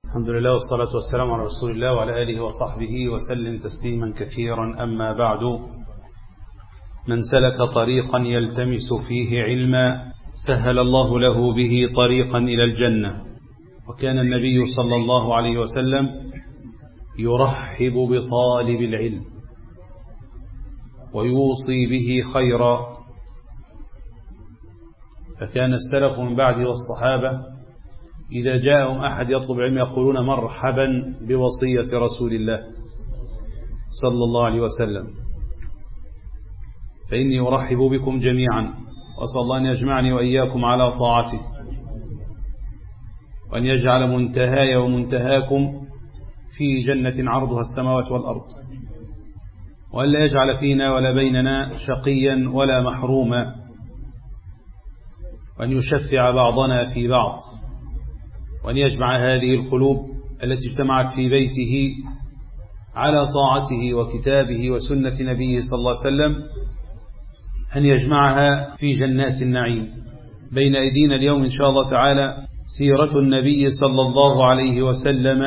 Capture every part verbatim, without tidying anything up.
الحمد لله والصلاة والسلام على رسول الله وعلى آله وصحبه وسلم تسليما كثيرا. أما بعد، من سلك طريقا يلتمس فيه علما سهل الله له به طريقا إلى الجنة. وكان النبي صلى الله عليه وسلم يرحب بطالب العلم ويوصي به خيرا، فكان السلف من بعده والصحابة إذا جاءهم أحد يطلب علم يقولون مرحبا بوصية رسول الله صلى الله عليه وسلم. فإني أرحب بكم جميعا وأسأل الله أن يجمعني وإياكم على طاعته، وأن يجعل منتهاي ومنتهاكم في جنة عرضها السماوات والأرض، وأن لا يجعل فينا ولا بيننا شقيا ولا محروما، وأن يشفع بعضنا في بعض، وأن يجمع هذه القلوب التي اجتمعت في بيته على طاعته وكتابه وسنة نبيه صلى الله عليه وسلم، أن يجمعها في جنات النعيم. بين أيدينا اليوم إن شاء الله تعالى سيرة النبي صلى الله عليه وسلم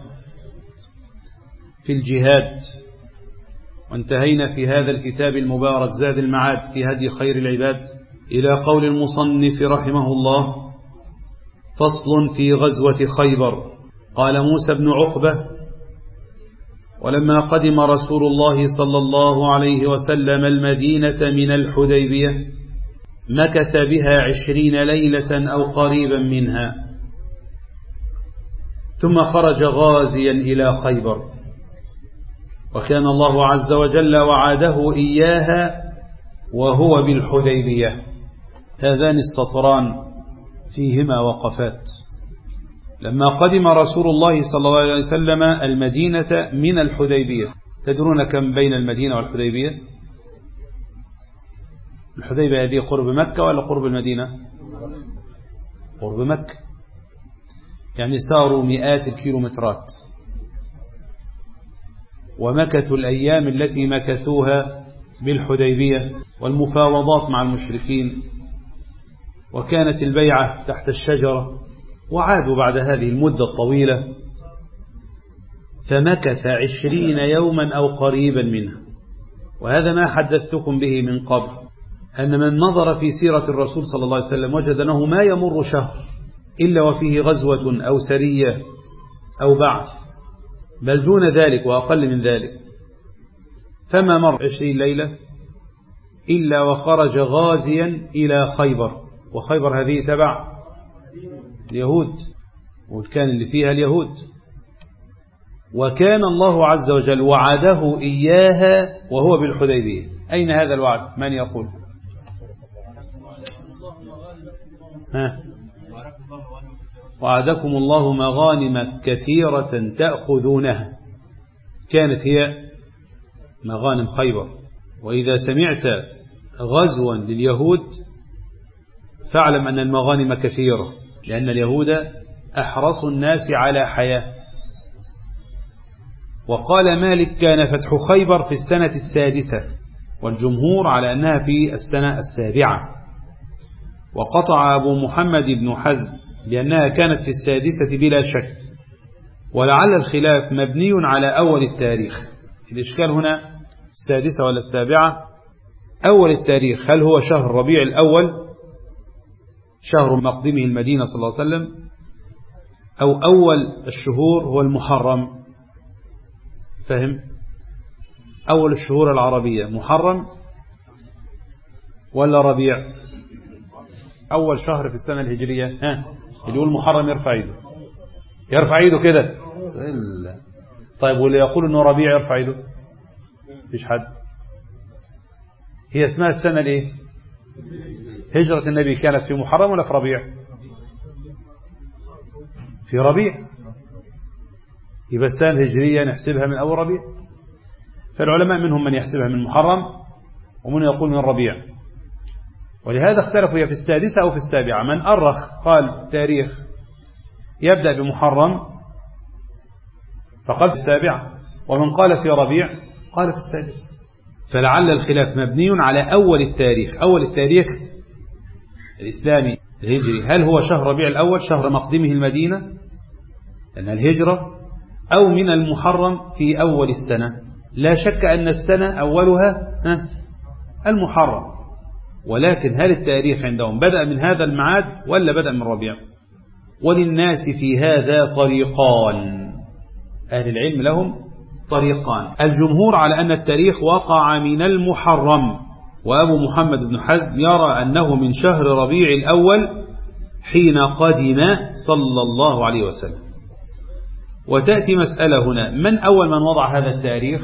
في الجهاد، وانتهينا في هذا الكتاب المبارك زاد المعاد في هدي خير العباد إلى قول المصنف رحمه الله: فصل في غزوة خيبر. قال موسى بن عقبة: ولما قدم رسول الله صلى الله عليه وسلم المدينة من الحديبية مكث بها عشرين ليلة أو قريبا منها، ثم خرج غازيا إلى خيبر، وكان الله عز وجل وعده إياها وهو بالحديبية. هذان السطران فيهما وقفات. لما قدم رسول الله صلى الله عليه وسلم المدينة من الحديبية، تدرون كم بين المدينة والحديبية؟ الحديبية هذه قرب مكة ولا قرب المدينة؟ قرب مكة، يعني ساروا مئات الكيلومترات، ومكثوا الأيام التي مكثوها بالحديبية والمفاوضات مع المشركين، وكانت البيعة تحت الشجرة، وعادوا بعد هذه المدة الطويلة، فمكث عشرين يوما أو قريبا منها. وهذا ما حدثتكم به من قبل، أن من نظر في سيرة الرسول صلى الله عليه وسلم وجد أنه ما يمر شهر إلا وفيه غزوة أو سرية أو بعث، بل دون ذلك وأقل من ذلك. فما مر عشرين ليلة إلا وخرج غازيا إلى خيبر، وخيبر هذه تبع اليهود، وكان اللي فيها اليهود، وكان الله عز وجل وعده إياها وهو بالحديبية. أين هذا الوعد؟ من يقول؟ ها؟ وعدكم الله مغانم كثيرة تأخذونها، كانت هي مغانم خيبر. وإذا سمعت غزوا لليهود فاعلم أن المغانم كثيرة، لأن اليهود أحرص الناس على حياة. وقال مالك: كان فتح خيبر في السنة السادسة، والجمهور على أنها في السنة السابعة. وقطع أبو محمد بن حزم بأنها كانت في السادسة بلا شك، ولعل الخلاف مبني على أول التاريخ. الإشكال هنا السادسة ولا السابعة؟ أول التاريخ، هل هو شهر ربيع الأول شهر مقدمه المدينة صلى الله عليه وسلم، أو أول الشهور هو المحرم؟ فهم؟ أول الشهور العربية محرم ولا ربيع؟ أول شهر في السنة الهجرية، ها اللي يقول محرم يرفع ايده، يرفع ايده كده. طيب واللي يقول انه ربيع يرفع ايده؟ مفيش حد. هي اسمها السنة الايه؟ هجرة النبي كانت في محرم ولا في ربيع؟ في ربيع، يبقى السنة الهجرية نحسبها من أول ربيع. فالعلماء منهم من يحسبها من محرم ومن يقول من ربيع، ولهذا اختلفوا هي في السادسة أو في السابعة. من أرخ قال تاريخ يبدأ بمحرم فقال في السابعة، ومن قال في ربيع قال في السادسة. فلعل الخلاف مبني على أول التاريخ. أول التاريخ الإسلامي الهجري هل هو شهر ربيع الأول شهر مقدمه المدينة، أن الهجرة أو من المحرم في أول السنة، لا شك أن السنة أولها المحرم، ولكن هل التاريخ عندهم بدأ من هذا الميعاد ولا بدأ من ربيع؟ وللناس في هذا طريقان، أهل العلم لهم طريقان. الجمهور على أن التاريخ وقع من المحرم، وأبو محمد بن حزم يرى أنه من شهر ربيع الأول حين قدم صلى الله عليه وسلم. وتأتي مسألة هنا، من أول من وضع هذا التاريخ؟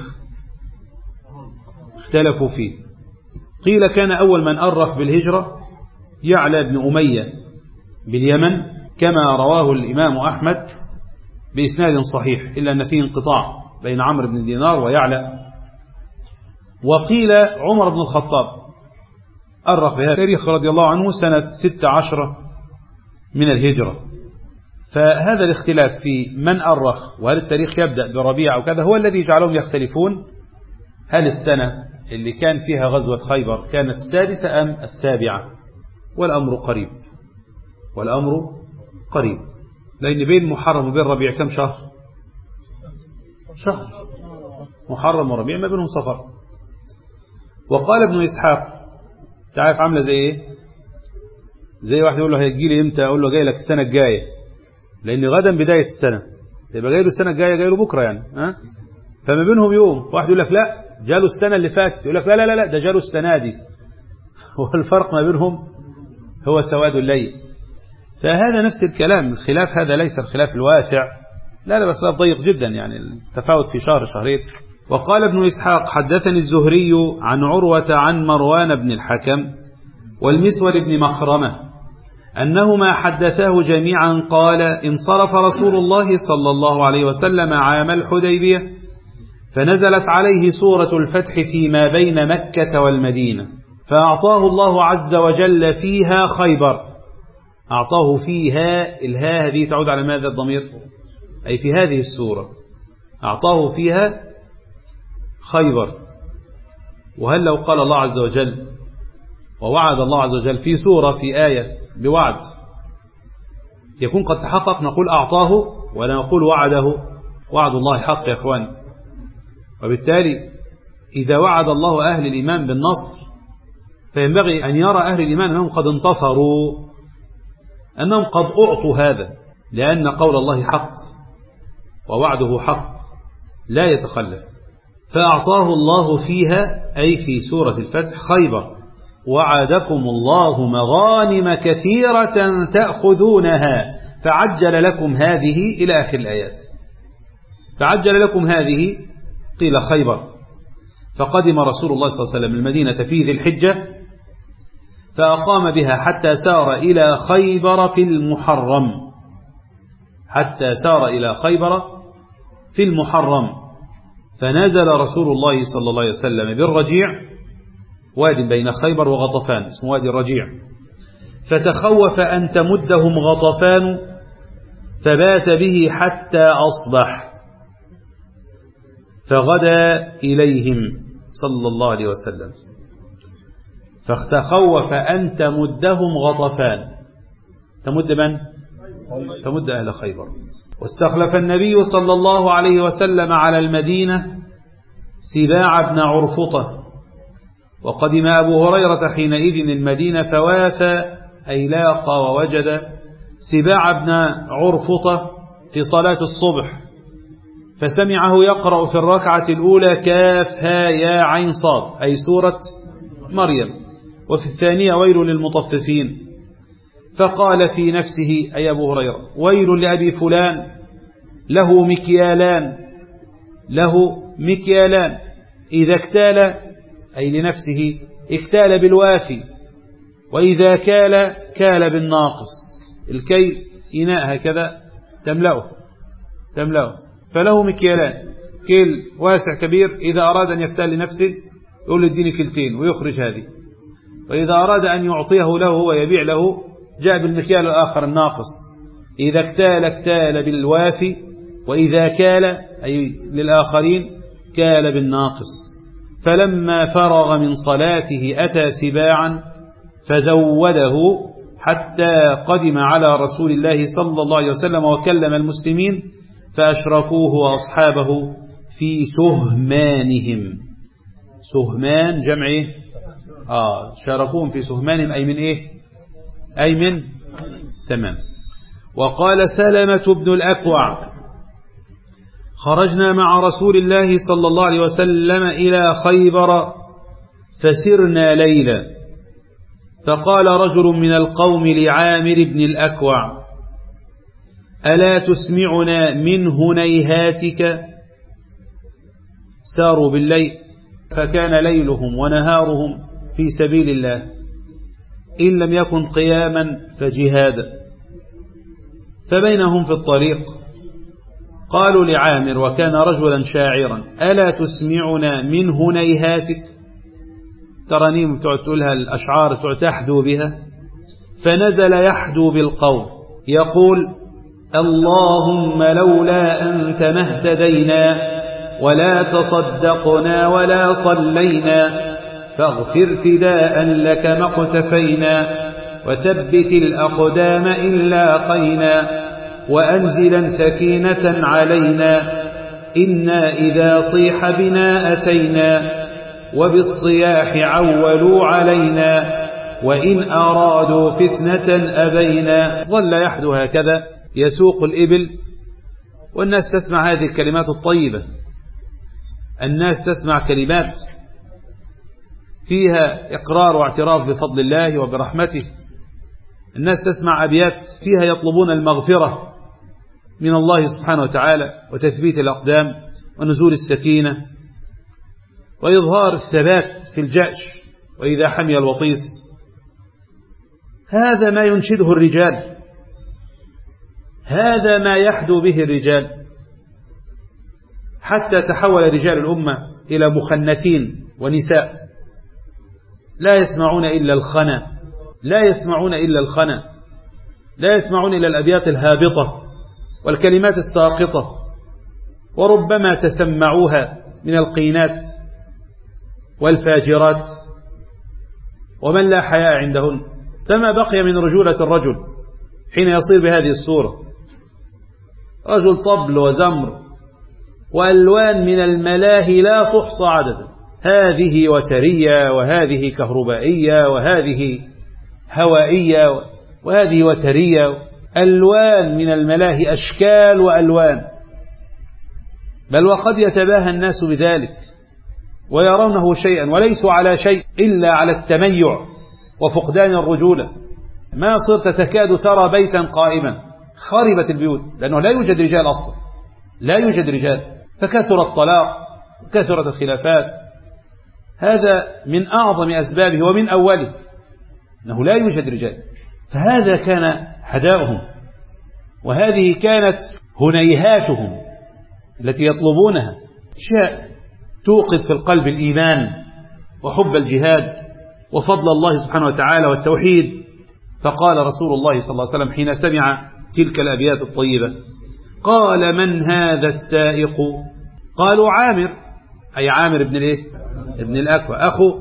اختلفوا فيه. قيل كان أول من أرخ بالهجرة يعلى بن أمية باليمن، كما رواه الإمام أحمد بإسناد صحيح، إلا أن فيه انقطاع بين عمرو بن دينار ويعلى. وقيل عمر بن الخطاب أرخ بهذا التاريخ رضي الله عنه سنة ست عشرة من الهجرة. فهذا الاختلاف في من أرخ وهل التاريخ يبدأ بربيع أو كذا هو الذي جعلهم يختلفون. هل السنة اللي كان فيها غزوة خيبر كانت السادسة أم السابعة؟ والأمر قريب، والأمر قريب، لأن بين محرم وبين ربيع كم شهر؟ شهر. محرم وربيع ما بينهم صفر. وقال ابن إسحاق، تعرف عاملة زي ايه؟ زي واحد يقول له هيجي لي امتى؟ اقول له جاي لك السنة الجاية، لأن غدا بداية السنة، يبقى جاي له السنة الجاية، جاي له بكرة يعني، ها؟ فما بينهم يوم. واحد يقول لك لا جاله السنة اللي فاتت، يقول لك لا لا لا, لا ده جاله السنة دي. والفرق ما بينهم هو سواد الليل. فهذا نفس الكلام، الخلاف هذا ليس الخلاف الواسع، لا لا بس خلاف ضيق جدا، يعني التفاوت في شهر شهرين. وقال ابن إسحاق حدثني الزهري عن عروة عن مروان بن الحكم والمسور بن مخرمة أنهما حدثاه جميعا قال انصرف رسول الله صلى الله عليه وسلم عام الحديبية، فنزلت عليه سورة الفتح فيما بين مكة والمدينة، فأعطاه الله عز وجل فيها خيبر. أعطاه فيها، الها هذه تعود على ماذا الضمير؟ أي في هذه السورة أعطاه فيها خيبر. وهل لو قال الله عز وجل ووعد الله عز وجل في سورة في آية بوعد يكون قد تحقق نقول أعطاه ولا نقول وعده؟ وعد الله حق يا أخوان. وبالتالي إذا وعد الله أهل الإيمان بالنصر فينبغي أن يرى أهل الإيمان أنهم قد انتصروا، أنهم قد أعطوا هذا، لأن قول الله حق ووعده حق لا يتخلف. فأعطاه الله فيها أي في سورة الفتح خيبر، وعدكم الله مغانم كثيرة تأخذونها فعجل لكم هذه إلى آخر الآيات. فعجل لكم هذه قيل خيبر. فقدم رسول الله صلى الله عليه وسلم المدينة في ذي الحجة، فأقام بها حتى سار إلى خيبر في المحرم، حتى سار إلى خيبر في المحرم. فنزل رسول الله صلى الله عليه وسلم بالرجيع، واد بين خيبر وغطفان اسمه وادي الرجيع، فتخوف أن تمدهم غطفان فبات به حتى أصبح، فغدا إليهم صلى الله عليه وسلم، فتخوف أن تمدهم غطفان. تمد من؟ تمد أهل خيبر. واستخلف النبي صلى الله عليه وسلم على المدينة سباع بن عرفطة. وقدم أبو هريرة حينئذ المدينة فوافى أي لاقى ووجد سباع بن عرفطة في صلاة الصبح، فسمعه يقرأ في الركعة الأولى كاف ها يا عين صاد أي سورة مريم، وفي الثانية ويل للمطففين، فقال في نفسه أي أبو هريرة ويل لأبي فلان له مكيالان، له مكيالان إذا اكتال أي لنفسه اكتال بالوافي، وإذا كال كال بالناقص. الكي إناء هكذا تملأه تملأه فله مكيالان، كيل واسع كبير، إذا أراد أن يكتال لنفسه يقول اديني كيلتين ويخرج هذه، وإذا أراد أن يعطيه له ويبيع له جاء بالمكيال الآخر الناقص. إذا اكتال اكتال بالوافي، وإذا كال أي للآخرين كال بالناقص. فلما فرغ من صلاته أتى سباعا فزوده حتى قدم على رسول الله صلى الله عليه وسلم وكلم المسلمين فأشركوه وأصحابه في سهمانهم. سهمان جمع إيه؟ آه شاركوهم في سهمانهم أي من إيه؟ أي من تمام. وقال سلمة بن الأكوع خرجنا مع رسول الله صلى الله عليه وسلم إلى خيبر فسرنا ليلا، فقال رجل من القوم لعامر بن الأكوع ألا تسمعنا من هنيهاتك؟ ساروا بالليل فكان ليلهم ونهارهم في سبيل الله، إن لم يكن قياما فجهادا، فبينهم في الطريق قالوا لعامر وكان رجلا شاعرا ألا تسمعنا من هنيهاتك؟ ترانيم بتقعد تقولها الأشعار بتقعد تحدو بها. فنزل يحدو بالقول يقول اللهم لولا أنت ما اهتدينا ولا تصدقنا ولا صلينا، فاغفر فداء لك ما اقتفينا، وثبت الأقدام إن لاقينا، وأنزلا سكينة علينا، إنا إذا صيح بنا أتينا، وبالصياح عولوا علينا، وإن أرادوا فتنة أبينا. ظل يحدو هكذا يسوق الإبل، والناس تسمع هذه الكلمات الطيبة، الناس تسمع كلمات فيها إقرار واعتراف بفضل الله وبرحمته، الناس تسمع أبيات فيها يطلبون المغفرة من الله سبحانه وتعالى وتثبيت الأقدام ونزول السكينة وإظهار الثبات في الجأش وإذا حمي الوطيس. هذا ما ينشده الرجال، هذا ما يحدو به الرجال، حتى تحول رجال الأمة إلى مخنثين ونساء لا يسمعون إلا الخنا، لا يسمعون إلا الخنا، لا يسمعون إلا الأبيات الهابطة والكلمات الساقطة، وربما تسمعوها من القينات والفاجرات ومن لا حياء عندهن. فما بقي من رجولة الرجل حين يصير بهذه الصورة، رجل طبل وزمر وألوان من الملاهي لا تحصى عددا، هذه وترية وهذه كهربائية وهذه هوائية وهذه وترية، ألوان من الملاهي، أشكال وألوان، بل وقد يتباهى الناس بذلك ويرونه شيئا وليسوا على شيء إلا على التميع وفقدان الرجولة. ما صرت تكاد ترى بيتا قائما، خربت البيوت لأنه لا يوجد رجال أصلا، لا يوجد رجال، فكثر الطلاق وكثرت الخلافات. هذا من أعظم أسبابه ومن أوله أنه لا يوجد رجال. فهذا كان حداؤهم، وهذه كانت هنيهاتهم التي يطلبونها، أشياء توقظ في القلب الإيمان وحب الجهاد وفضل الله سبحانه وتعالى والتوحيد. فقال رسول الله صلى الله عليه وسلم حين سمع تلك الأبيات الطيبة قال من هذا السائق؟ قالوا عامر، أي عامر ابن الايه ابن الأكوع أخو.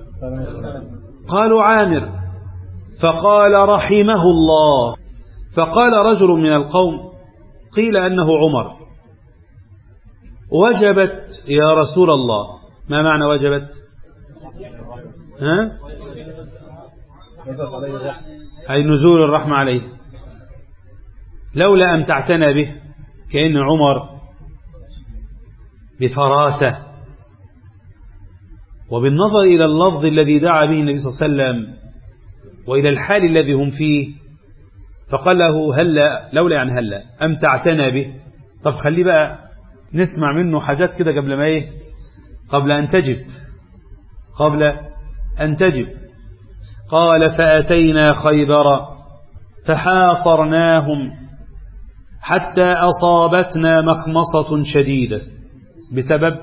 قالوا عامر، فقال رحمه الله. فقال رجل من القوم قيل أنه عمر. وجبت يا رسول الله. ما معنى وجبت؟ ها؟ أي نزول الرحمة عليه، لولا أن تعتنى به. كأن عمر بفراسة وبالنظر إلى اللفظ الذي دعا به النبي صلى الله عليه وسلم وإلى الحال الذي هم فيه، فقال له هلا، لولا يعني هلا أم تعتنى به. طب خلي بقى نسمع منه حاجات كده قبل ما ايه قبل أن تجب قبل أن تجب قال فأتينا خيبر فحاصرناهم حتى أصابتنا مخمصة شديدة. بسبب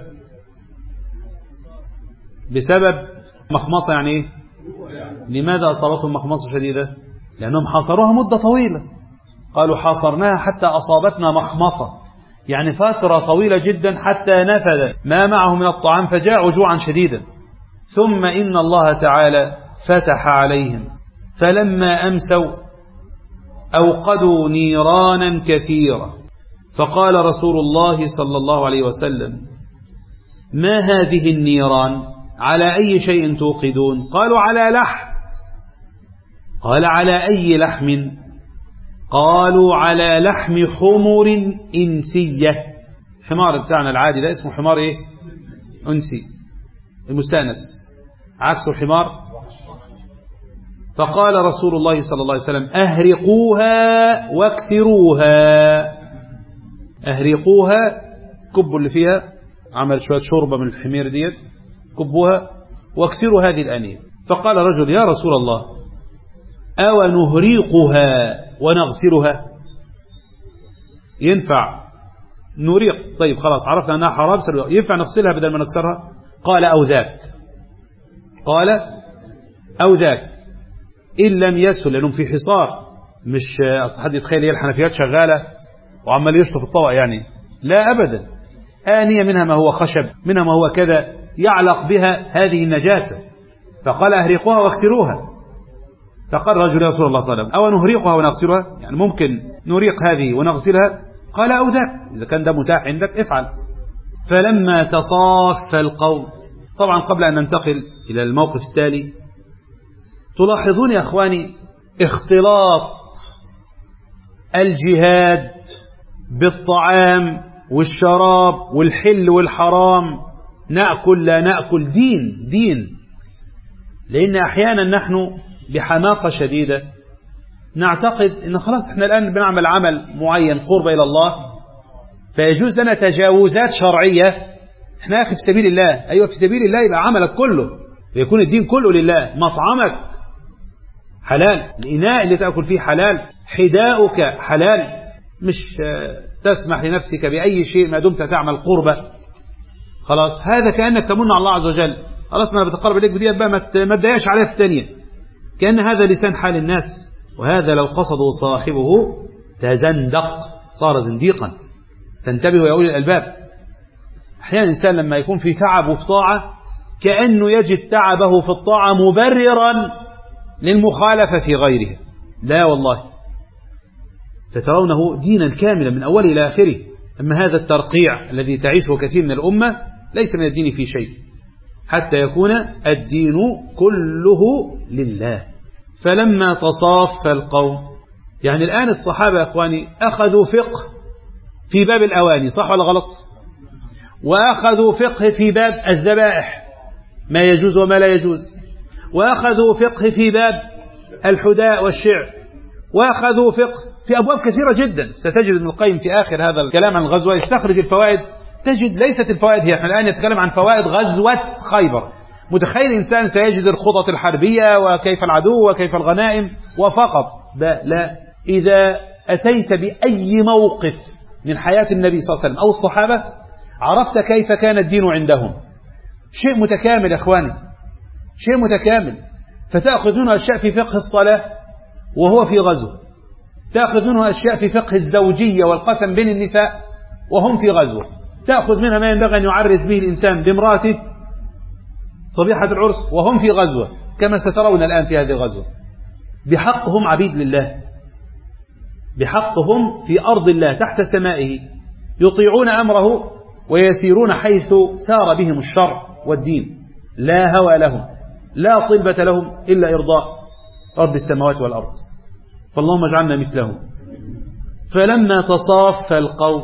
بسبب مخمصة يعني ايه؟ لماذا أصابتهم مخمصة شديدة؟ لأنهم حاصروها مدة طويلة. قالوا حاصرناها حتى أصابتنا مخمصة، يعني فترة طويلة جدا حتى نفذ ما معه من الطعام فجاءوا جوعا شديدا. ثم إن الله تعالى فتح عليهم فلما أمسوا أوقدوا نيرانا كثيرة فقال رسول الله صلى الله عليه وسلم: ما هذه النيران؟ على أي شيء توقدون؟ قالوا: على لحم. قال: على أي لحم؟ قالوا: على لحم حمر إنسية. الحمار بتاعنا العادي ده اسمه حمار إيه؟ أنسي، المستأنس، عكس الحمار. فقال رسول الله صلى الله عليه وسلم: أهرقوها واكثروها. أهرقوها، كبوا اللي فيها، عمل شوية شوربة من الحمير ديت، كبوها واكسروا هذه الآنية. فقال رجل: يا رسول الله، أو نهريقها ونغسلها؟ ينفع نريق؟ طيب خلاص عرفنا أنها حرام، ينفع نغسلها بدل ما نكسرها؟ قال: أو ذاك. قال: أو ذاك إن لم يسهل، لأنهم في حصار، مش أصل حد يتخيل هي الحنفيات شغالة وعمال يشطف الطبق يعني، لا أبدا. آنية منها ما هو خشب، منها ما هو كذا، يعلق بها هذه النجاسة. فقال: أهرقوها واغسروها. فقال رجل: يا رسول الله صلى الله عليه وسلم، أو نهرقها ونغسلها؟ يعني ممكن نريق هذه ونغسلها؟ قال: أو ذاك، إذا كان ده متاح عندك افعل. فلما تصاف القوم، طبعا قبل أن ننتقل إلى الموقف التالي، تلاحظون يا أخواني اختلاط الجهاد بالطعام والشراب والحل والحرام، نأكل لا نأكل، دين دين. لأن أحيانا نحن بحماقة شديدة نعتقد أن خلاص احنا الآن بنعمل عمل معين قرب إلى الله، فيجوز لنا تجاوزات شرعية. احنا يا أخي في سبيل الله، أيوة في سبيل الله، يبقى عملك كله ويكون الدين كله لله. مطعمك حلال، الإناء اللي تأكل فيه حلال، حداؤك حلال، مش تسمح لنفسك بأي شيء ما دمت تعمل قربة. خلاص هذا كأنك تمن على الله عز وجل، خلاص ما بتقرب إليك بديت بقى، ما تضايقش عليها في الثانية. كأن هذا لسان حال الناس، وهذا لو قصده صاحبه تزندق، صار زنديقا. فانتبهوا يا أولي الألباب. أحيانا الإنسان لما يكون في تعب وفي طاعة كأنه يجد تعبه في الطاعة مبررا للمخالفة في غيره. لا والله، فترونه دينا كاملا من أوله إلى آخره. أما هذا الترقيع الذي تعيشه كثير من الأمة ليس من الدين في شيء، حتى يكون الدين كله لله. فلما تصاف القوم، يعني الآن الصحابة يا أخواني أخذوا فقه في باب الأواني، صح ولا غلط؟ وأخذوا فقه في باب الذبائح، ما يجوز وما لا يجوز، وأخذوا فقه في باب الحداء والشعر، وأخذوا فقه في أبواب كثيرة جدا. ستجد ابن القيم في آخر هذا الكلام عن الغزوة يستخرج الفوائد، تجد ليست الفوائد هي، احنا الآن نتكلم عن فوائد غزوة خيبر. متخيل إنسان سيجد الخطط الحربية وكيف العدو وكيف الغنائم وفقط، لا. إذا أتيت بأي موقف من حياة النبي صلى الله عليه وسلم أو الصحابة عرفت كيف كان الدين عندهم. شيء متكامل يا أخواني، شيء متكامل. فتأخذ منه أشياء في فقه الصلاة وهو في غزو، تأخذ منه أشياء في فقه الزوجية والقسم بين النساء وهم في غزوة، تأخذ منها ما ينبغي أن يعرس به الإنسان بامرأته صبيحة العرس وهم في غزوة، كما سترون الآن في هذه الغزوة. بحقهم عبيد لله، بحقهم في أرض الله تحت سمائه، يطيعون أمره ويسيرون حيث سار بهم الشرع والدين، لا هوى لهم، لا طلبة لهم إلا إرضاء رب السماوات والأرض. فاللهم اجعلنا مثلهم. فلما تصاف القوم،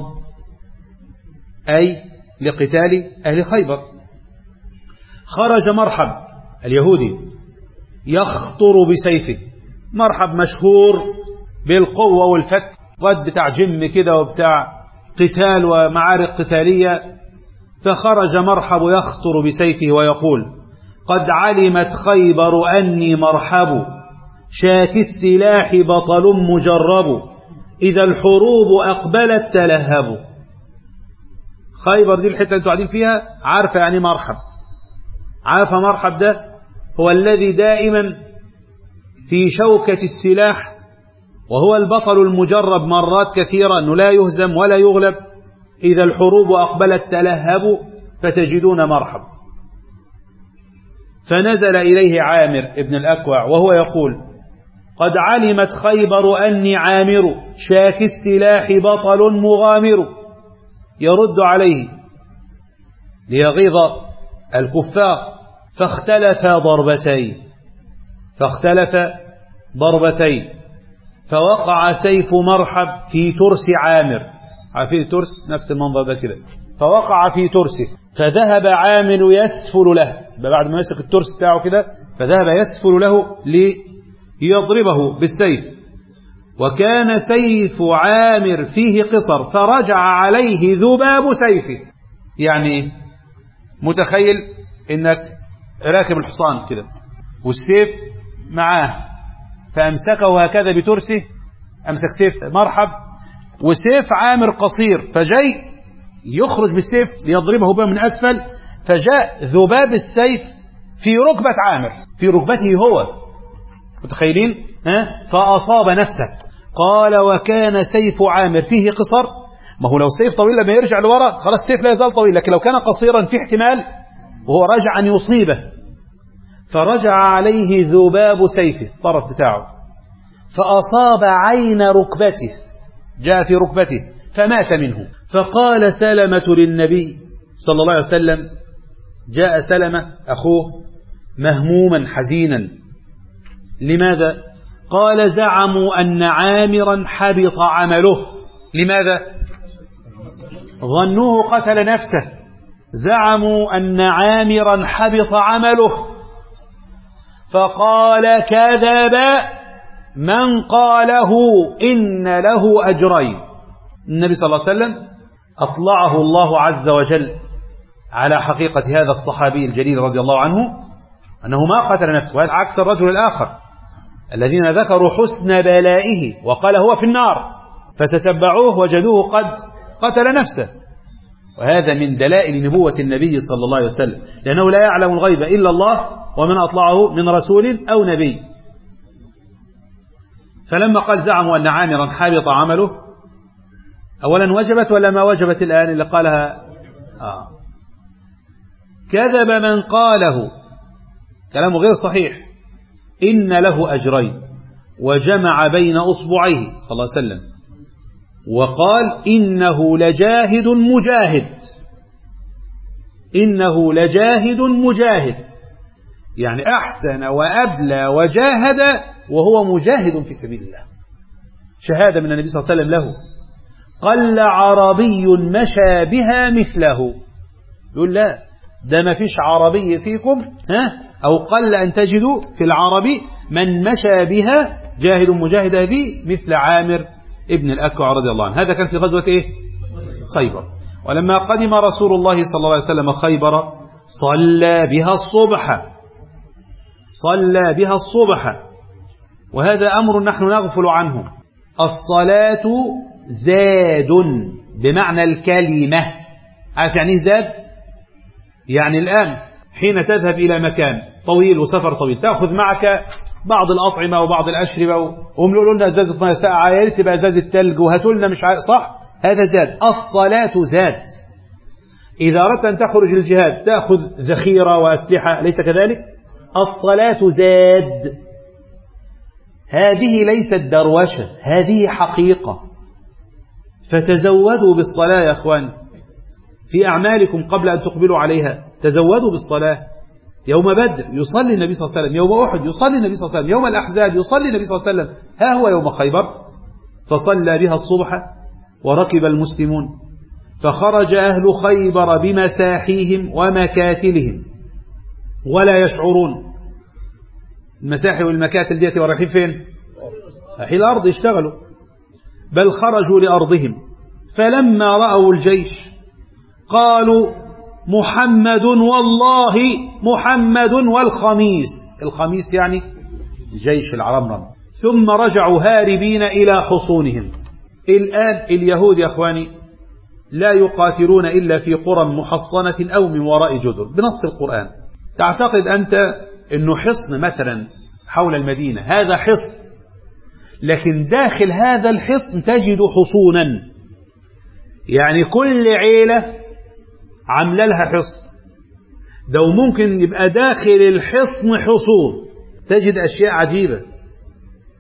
أي لقتال أهل خيبر، خرج مرحب اليهودي يخطر بسيفه. مرحب مشهور بالقوة والفتك، قد بتاع جم كده وبتاع قتال ومعارك قتالية. فخرج مرحب يخطر بسيفه ويقول: قد علمت خيبر أني مرحب، شاك السلاح بطل مجرب، إذا الحروب أقبلت تلهب. خيبر دي الحتة انتوا قاعدين فيها عارفة يعني مرحب، عارفة مرحب ده هو الذي دائما في شوكة السلاح، وهو البطل المجرب مرات كثيرة أنه لا يهزم ولا يغلب. إذا الحروب أقبلت تلهب، فتجدون مرحب. فنزل إليه عامر ابن الأكوع وهو يقول: قد علمت خيبر أني عامر شاك السلاح بطل مغامر يرد عليه ليغيظ الكفار فاختلف ضربتين فاختلف ضربتين فوقع سيف مرحب في ترس عامر. عارفين الترس؟ نفس المنظر ده كده. فوقع في ترسه فذهب عامر يسفل له، بعد ما يمسك الترس بتاعه كده فذهب يسفل له ليضربه بالسيف، وكان سيف عامر فيه قصر فرجع عليه ذباب سيفه. يعني متخيل انك راكب الحصان كده والسيف معاه، فامسكه هكذا بترسه، امسك سيف مرحب وسيف عامر قصير، فجاي يخرج بالسيف ليضربه بها من اسفل، فجاء ذباب السيف في ركبة عامر، في ركبته هو، متخيلين؟ ها؟ فأصاب نفسه. قال وكان سيف عامر فيه قصر، ما هو لو سيف طويل لما يرجع لورا خلاص السيف لا يزال طويل، لكن لو كان قصيرا في احتمال وهو رجع أن يصيبه، فرجع عليه ذباب سيفه الطرف بتاعه فأصاب عين ركبته، جاء في ركبته فمات منه. فقال سلمة للنبي صلى الله عليه وسلم، جاء سلمة أخوه مهموما حزينا، لماذا؟ قال زعموا أن عامرا حبط عمله. لماذا؟ ظنوه قتل نفسه، زعموا أن عامرا حبط عمله. فقال كذب من قاله إن له أجرين. النبي صلى الله عليه وسلم أطلعه الله عز وجل على حقيقة هذا الصحابي الجليل رضي الله عنه أنه ما قتل نفسه، وهذا عكس الرجل الآخر الذين ذكروا حسن بلائه وقال هو في النار، فتتبعوه وجدوه قد قتل نفسه. وهذا من دلائل نبوة النبي صلى الله عليه وسلم، لأنه لا يعلم الغيب إلا الله ومن أطلعه من رسول أو نبي. فلما قال زعموا أن عامرا حبط عمله، أولا وجبت ولا ما وجبت الآن اللي قالها؟ آه. كذب من قاله، كلامه غير صحيح، إن له أجرين، وجمع بين أصبعيه صلى الله عليه وسلم وقال إنه لجاهد مجاهد، إنه لجاهد مجاهد، يعني أحسن وأبلى وجاهد وهو مجاهد في سبيل الله. شهادة من النبي صلى الله عليه وسلم له. قل عربي مشى بها مثله، يقول لا ده ما فيش عربي فيكم، ها؟ أو قل أن تجدوا في العربي من مشى بها جاهد مجاهد به مثل عامر ابن الأكوع رضي الله عنه. هذا كان في غزوة إيه؟ خيبر. ولما قدم رسول الله صلى الله عليه وسلم خيبر صلى بها الصبح، صلى بها الصبح، وهذا أمر نحن نغفل عنه. الصلاة زاد بمعنى الكلمة. عارف يعني زاد؟ يعني الآن حين تذهب إلى مكان طويل وسفر طويل تأخذ معك بعض الأطعمة وبعض الأشربة، وهم يقولوا لنا ازازة ميه ساقعة، يا ريت تبقى ازازة ثلج، وهاتوا لنا مش عارف، صح؟ هذا زاد. الصلاة زاد. إذا أردت أن تخرج الجهاد تأخذ ذخيرة وأسلحة، ليس كذلك؟ الصلاة زاد. هذه ليست دروشة، هذه حقيقة. فتزودوا بالصلاة يا أخوان في أعمالكم قبل أن تقبلوا عليها، تزودوا بالصلاة. يوم بدر يصلي النبي صلى الله عليه وسلم، يوم أحد يصلي النبي صلى الله عليه وسلم، يوم الأحزاب يصلي النبي صلى الله عليه وسلم، ها هو يوم خيبر فصلى بها الصبح وركب المسلمون، فخرج أهل خيبر بمساحيهم ومكاتلهم ولا يشعرون. المساحي والمكاتل ديتي ورايحين فين؟ رايحين الأرض يشتغلوا، بل خرجوا لأرضهم. فلما رأوا الجيش قالوا محمد والله محمد والخميس، الخميس يعني جيش العرمرم. ثم رجعوا هاربين إلى حصونهم. الآن اليهود يا أخواني لا يقاتلون إلا في قرى محصنة أو من وراء جدر بنص القرآن. تعتقد أنت أنه حصن مثلا حول المدينة، هذا حصن، لكن داخل هذا الحصن تجد حصونا، يعني كل عيلة عامله لها حصن. ده ممكن يبقى داخل الحصن حصون، تجد أشياء عجيبة.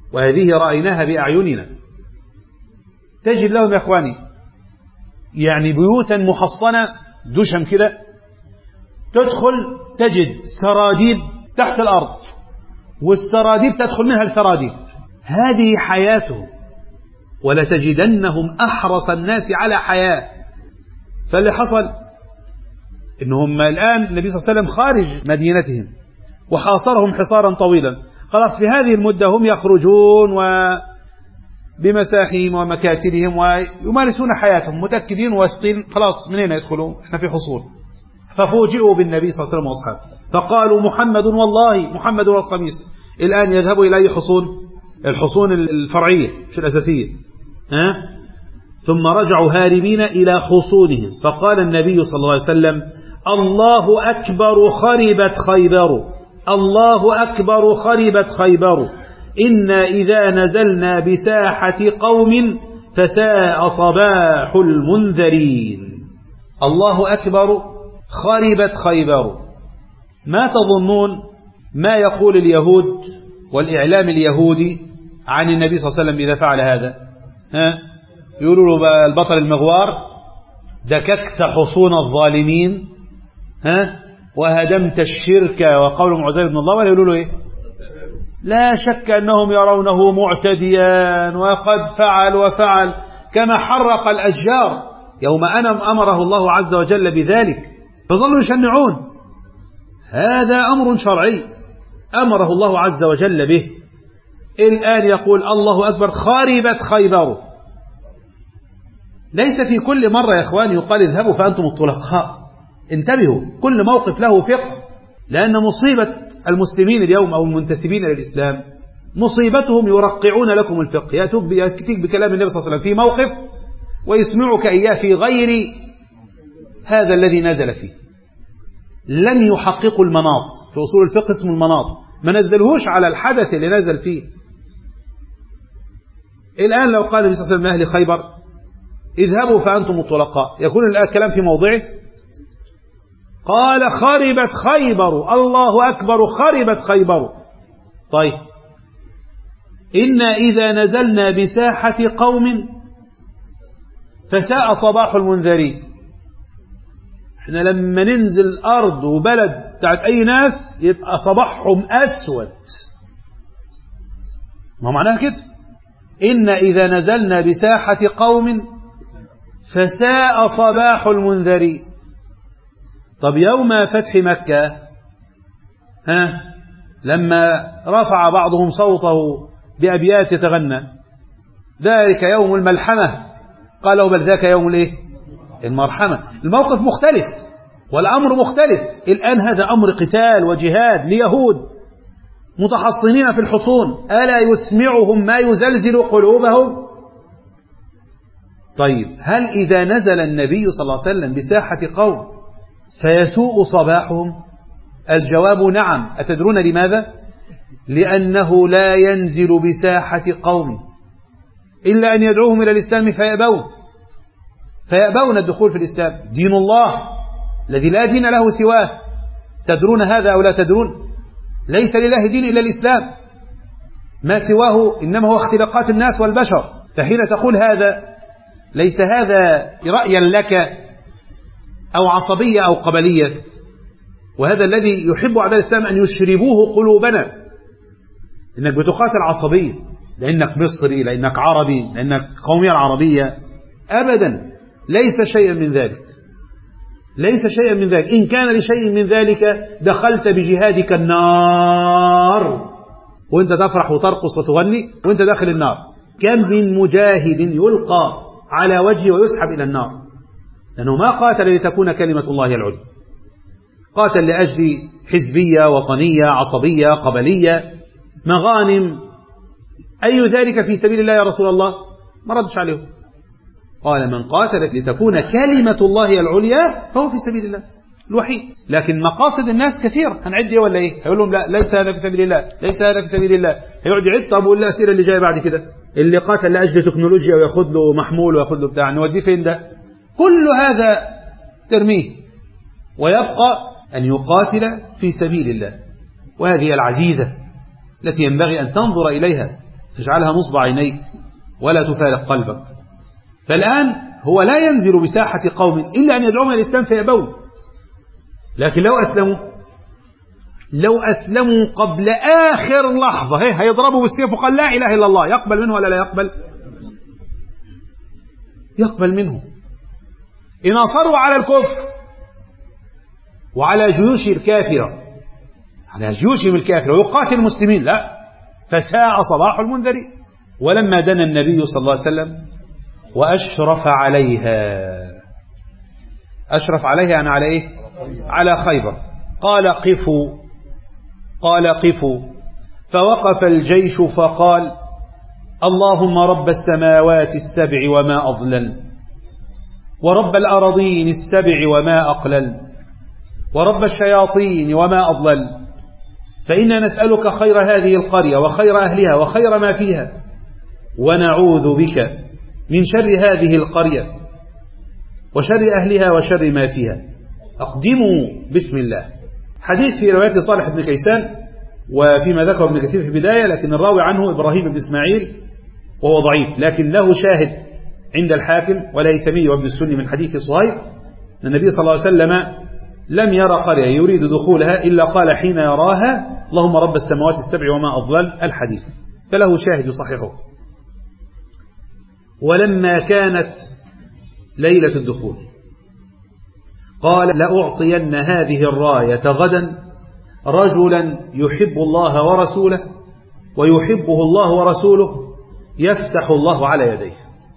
وهذه رأيناها بأعيننا. تجد لهم يا أخواني يعني بيوتا محصنة دشم كده، تدخل تجد سراديب تحت الأرض، والسراديب تدخل منها السراديب. هذه حياتهم، ولتجدنهم أحرص الناس على حياة. فاللي حصل إنهم الآن النبي صلى الله عليه وسلم خارج مدينتهم وحاصرهم حصارا طويلا، خلاص في هذه المدة هم يخرجون بمساحهم ومكاتبهم ويمارسون حياتهم متأكدين واثقين خلاص منين يدخلوا، احنا في حصول. ففوجئوا بالنبي صلى الله عليه وسلم واصحابه فقالوا محمد والله محمد والخميس. الآن يذهبوا إلى أي حصون؟ الحصون الفرعية مش الأساسية. ها؟ ثم رجعوا هاربين إلى حصونهم، فقال النبي صلى الله عليه وسلم الله أكبر خربت خيبر، الله أكبر خربت خيبر، إنا إذا نزلنا بساحة قوم فساء صباح المنذرين. الله أكبر خربت خيبر. ما تظنون ما يقول اليهود والإعلام اليهودي عن النبي صلى الله عليه وسلم إذا فعل هذا؟ ها؟ يقولوا له البطل المغوار، دككت حصون الظالمين، ها؟ وهدمت الشرك، وقول عزير بن الله، ولا يقولوا له إيه؟ لا شك أنهم يرونه معتديا وقد فعل وفعل، كما حرق الأشجار يوم أن أمره الله عز وجل بذلك، فظلوا يشنعون. هذا أمر شرعي أمره الله عز وجل به. الآن يقول الله أكبر خربت خيبر. ليس في كل مرة يا إخواني يقال اذهبوا فأنتم الطلقاء. انتبهوا، كل موقف له فقه، لأن مصيبة المسلمين اليوم أو المنتسبين للإسلام مصيبتهم يرقعون لكم الفقه، يأتيك بكلام النبي صلى الله عليه وسلم في موقف ويسمعك إياه في غير هذا الذي نزل فيه. لم يحققوا المناط، في أصول الفقه اسم المناط، ما نزلهوش على الحدث اللي نزل فيه. الآن لو قال النبي صلى الله عليه وسلم لأهل خيبر اذهبوا فأنتم الطلقاء، يكون الكلام في موضعه؟ قال خربت خيبر، الله أكبر خربت خيبر. طيب إنا إذا نزلنا بساحة قوم فساء صباح المنذرين. احنا لما ننزل أرض وبلد بتاعت أي ناس يبقى صباحهم أسود. ما معناها كده؟ إنا إذا نزلنا بساحة قوم فساء صباح المنذرين. طب يوم فتح مكة، ها، لما رفع بعضهم صوته بأبيات يتغنى ذلك يوم الملحمة، قالوا بل ذاك يوم الايه؟ المرحمة. الموقف مختلف والأمر مختلف. الآن هذا أمر قتال وجهاد ليهود متحصنين في الحصون، ألا يسمعهم ما يزلزل قلوبهم؟ طيب هل إذا نزل النبي صلى الله عليه وسلم بساحة قوم فيسوء صباحهم؟ الجواب نعم. أتدرون لماذا؟ لأنه لا ينزل بساحة قوم إلا أن يدعوهم إلى الإسلام فيأبون فيأبون الدخول في الإسلام. دين الله الذي لا دين له سواه، تدرون هذا أو لا تدرون؟ ليس لله دين إلا الإسلام، ما سواه إنما هو اختلاقات الناس والبشر. فحين تقول هذا ليس هذا رأيا لك أو عصبية أو قبلية، وهذا الذي يحب أعداء الإسلام أن يشربوه قلوبنا، إنك بتقاتل عصبية لأنك مصري، لأنك عربي، لأنك قومية العربية. أبدا، ليس شيئا من ذلك، ليس شيئا من ذلك. إن كان لشيء من ذلك دخلت بجهادك النار وانت تفرح وترقص وتغني وانت داخل النار. كم من مجاهد يلقى على وجهه ويسحب إلى النار، لأنه ما قاتل لتكون كلمة الله العليا، قاتل لأجل حزبية وطنية عصبية قبلية مغانم. أي ذلك في سبيل الله يا رسول الله؟ ما ردش عليه. قال من قاتل لتكون كلمة الله العليا فهو في سبيل الله الوحيد. لكن مقاصد الناس كثير، هنعد ايه ولا ايه؟ هيقول لهم لا ليس هذا في سبيل الله، ليس هذا في سبيل الله. هيقعد يعد. طب والأسئلة اللي جايه بعد كده، اللي قاتل لأجل تكنولوجيا وياخذ له محمول وياخذ له بتاع، نوديه فين ده؟ كل هذا ترميه، ويبقى أن يقاتل في سبيل الله. وهذه العزيزة التي ينبغي أن تنظر إليها تجعلها نصب عينيك ولا تفارق قلبك. فالآن هو لا ينزل بساحة قوم إلا أن يدعوهم إلى الإسلام فيأبون. لكن لو أسلموا لو أسلموا قبل آخر لحظة هي هيضربوا بالسيف وقال لا إله إلا الله، يقبل منه ولا لا يقبل؟ يقبل منه. إن أصروا على الكفر وعلى جيوش الكافرة على جيوشهم الكافرة ويقاتل المسلمين، لا، فساء صباح المنذرين. ولما دنا النبي صلى الله عليه وسلم وأشرف عليها، أشرف عليها يعني على إيه؟ على خيبر، قال قفوا قال قفوا فوقف الجيش فقال اللهم رب السماوات السبع وما أضلل، ورب الأراضين السبع وما أقلل، ورب الشياطين وما أضلل، فإنا نسألك خير هذه القرية وخير أهلها وخير ما فيها، ونعوذ بك من شر هذه القرية وشر أهلها وشر ما فيها، أقدموا بسم الله. حديث في رواية صالح بن كيسان وفيما ذكر ابن كثير في البداية، لكن الراوي عنه إبراهيم بن إسماعيل وهو ضعيف، لكن له شاهد عند الحاكم والهيثمي وابن السني من حديث صهيب أن النبي صلى الله عليه وسلم لم يرى قرية يريد دخولها إلا قال حين يراها اللهم رب السماوات السبع وما أضلل، الحديث، فله شاهد يصححه. ولما كانت ليلة الدخول قال لأعطين هذه الراية غدا رجلا يحب الله ورسوله ويحبه الله ورسوله يفتح الله على يديه.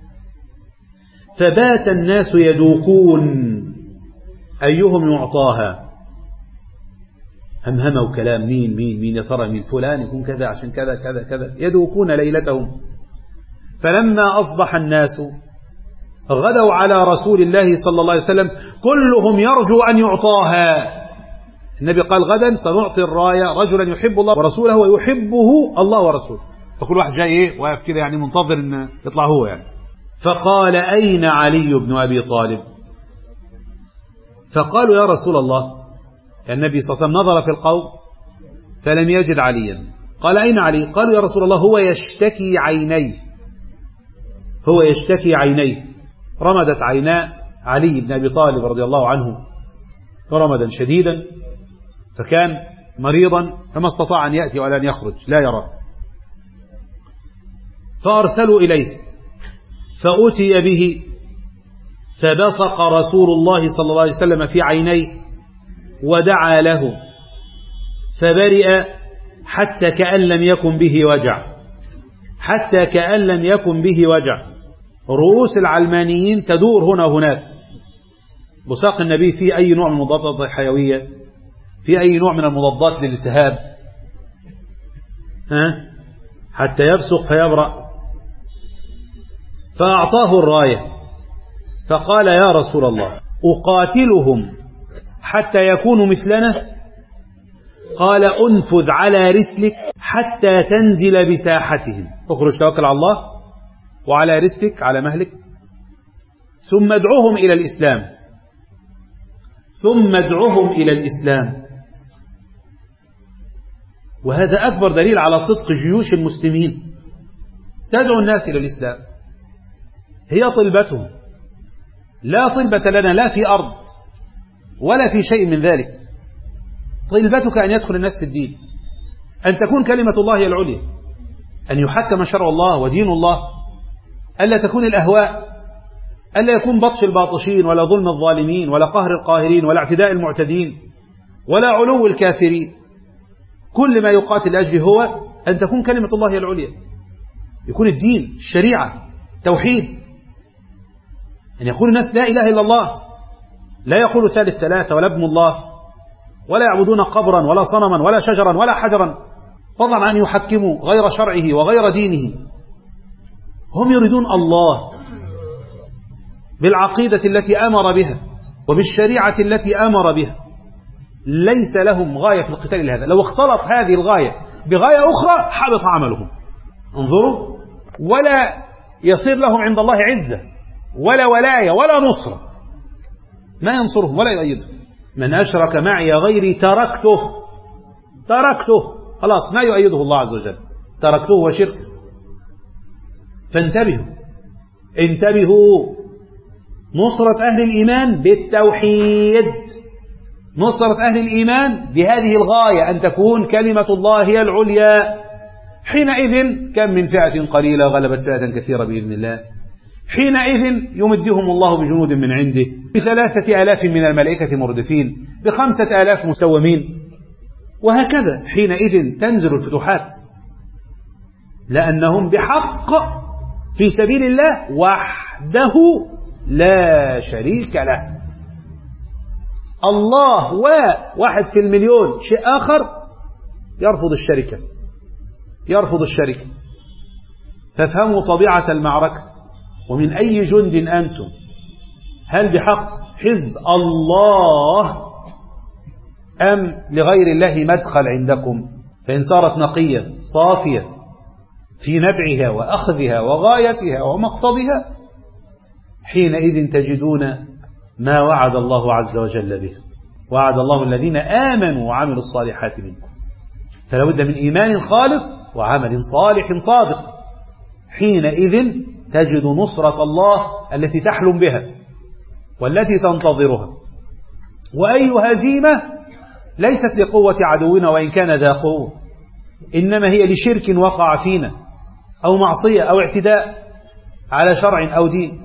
فبات الناس يدوكون أيهم يعطاها، همهموا كلام مين مين مين يا ترى من فلان يكون كذا عشان كذا كذا كذا، يدوكون ليلتهم. فلما أصبح الناس غدوا على رسول الله صلى الله عليه وسلم كلهم يرجو أن يعطاها. النبي قال غدا سنعطي الراية رجلا يحب الله ورسوله ويحبه الله ورسوله، فكل واحد جاي ايه واقف كده يعني منتظر ان يطلع هو يعني. فقال أين علي بن أبي طالب؟ فقالوا يا رسول الله، النبي صلى الله عليه وسلم نظر في القوم فلم يجد عليا، قال أين علي؟ قالوا يا رسول الله هو يشتكي عينيه هو يشتكي عينيه رمدت عينا علي بن أبي طالب رضي الله عنه رمدا شديدا، فكان مريضا فما استطاع أن يأتي ولا أن يخرج لا يرى. فأرسلوا إليه فأتي به فبصق رسول الله صلى الله عليه وسلم في عينيه ودعا له فبرئ حتى كأن لم يكن به وجع حتى كأن لم يكن به وجع. رؤوس العلمانيين تدور هنا وهناك. بصاق النبي فيه أي نوع من المضادات الحيوية، في أي نوع من المضادات للالتهاب، ها حتى يبصق فيبرأ. فأعطاه الراية فقال يا رسول الله أقاتلهم حتى يكونوا مثلنا؟ قال أنفذ على رسلك حتى تنزل بساحتهم، اخرج توكل على الله وعلى رسلك على مهلك، ثم ادعوهم إلى الإسلام ثم ادعوهم إلى الإسلام. وهذا أكبر دليل على صدق جيوش المسلمين، تدعو الناس إلى الإسلام، هي طلبتهم، لا طلبة لنا لا في أرض ولا في شيء من ذلك. طلبتك أن يدخل الناس في الدين، أن تكون كلمة الله هي العليا، أن يحكم شرع الله ودين الله، ألا تكون الأهواء، ألا يكون بطش الباطشين ولا ظلم الظالمين ولا قهر القاهرين ولا اعتداء المعتدين ولا علو الكافرين. كل ما يقاتل لأجله هو أن تكون كلمة الله هي العليا، يكون الدين الشريعة توحيد، أن يقول الناس لا إله إلا الله، لا يقول ثالث ثلاثة ولا ابن الله، ولا يعبدون قبرا ولا صنما ولا شجرا ولا حجرا، فضلا عن يحكموا غير شرعه وغير دينه. هم يريدون الله بالعقيدة التي أمر بها وبالشريعة التي أمر بها، ليس لهم غاية في القتال لهذا. لو اختلط هذه الغاية بغاية أخرى حبط عملهم. انظروا، ولا يصير لهم عند الله عزة ولا ولاية ولا نصرة، ما ينصرهم ولا يؤيدهم. من أشرك معي غيري تركته تركته خلاص ما يؤيده الله عز وجل، تركته وشركه. فانتبهوا انتبهوا. نصرة أهل الإيمان بالتوحيد، نصرة أهل الإيمان بهذه الغاية، أن تكون كلمة الله هي العليا. حينئذ كم من فئة قليلة غلبت فئة كثيرة بإذن الله. حينئذ يمدهم الله بجنود من عنده، بثلاثة آلاف من الملائكة مردفين، بخمسة آلاف مسومين، وهكذا. حينئذ تنزل الفتوحات، لأنهم بحق في سبيل الله وحده لا شريك له. الله وواحد في المليون شيء آخر، يرفض الشركة، يرفض الشركة. فافهموا طبيعة المعركة. ومن أي جند أنتم؟ هل بحق حزب الله أم لغير الله مدخل عندكم؟ فإن صارت نقية صافية في نبعها وأخذها وغايتها ومقصدها، حينئذ تجدون ما وعد الله عز وجل به. وعد الله الذين آمنوا وعملوا الصالحات منكم. فلا بد من إيمان خالص وعمل صالح صادق. حينئذ تجد نصرة الله التي تحلم بها والتي تنتظرها. وأي هزيمة ليست لقوة عدونا وإن كان ذا قوة، إنما هي لشرك وقع فينا أو معصية أو اعتداء على شرع أو دين.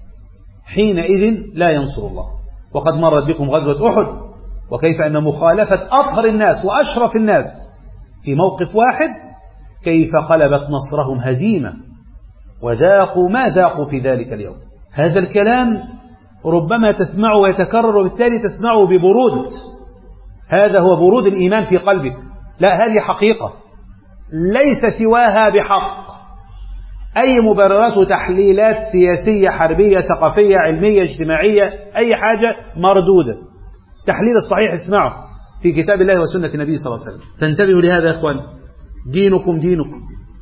حينئذ لا ينصر الله. وقد مرت بكم غزوة أحد، وكيف أن مخالفة أطهر الناس وأشرف الناس في موقف واحد كيف قلبت نصرهم هزيمة، وذاقوا ما ذاقوا في ذلك اليوم. هذا الكلام ربما تسمعه ويتكرر، وبالتالي تسمعه ببرود. هذا هو برود الإيمان في قلبك. لا، هذه حقيقة ليس سواها بحق. أي مبررات وتحليلات سياسية حربية ثقافية علمية اجتماعية أي حاجة مردودة. تحليل الصحيح اسمعه في كتاب الله وسنة النبي صلى الله عليه وسلم. تنتبهوا لهذا يا إخوان. دينكم دينكم،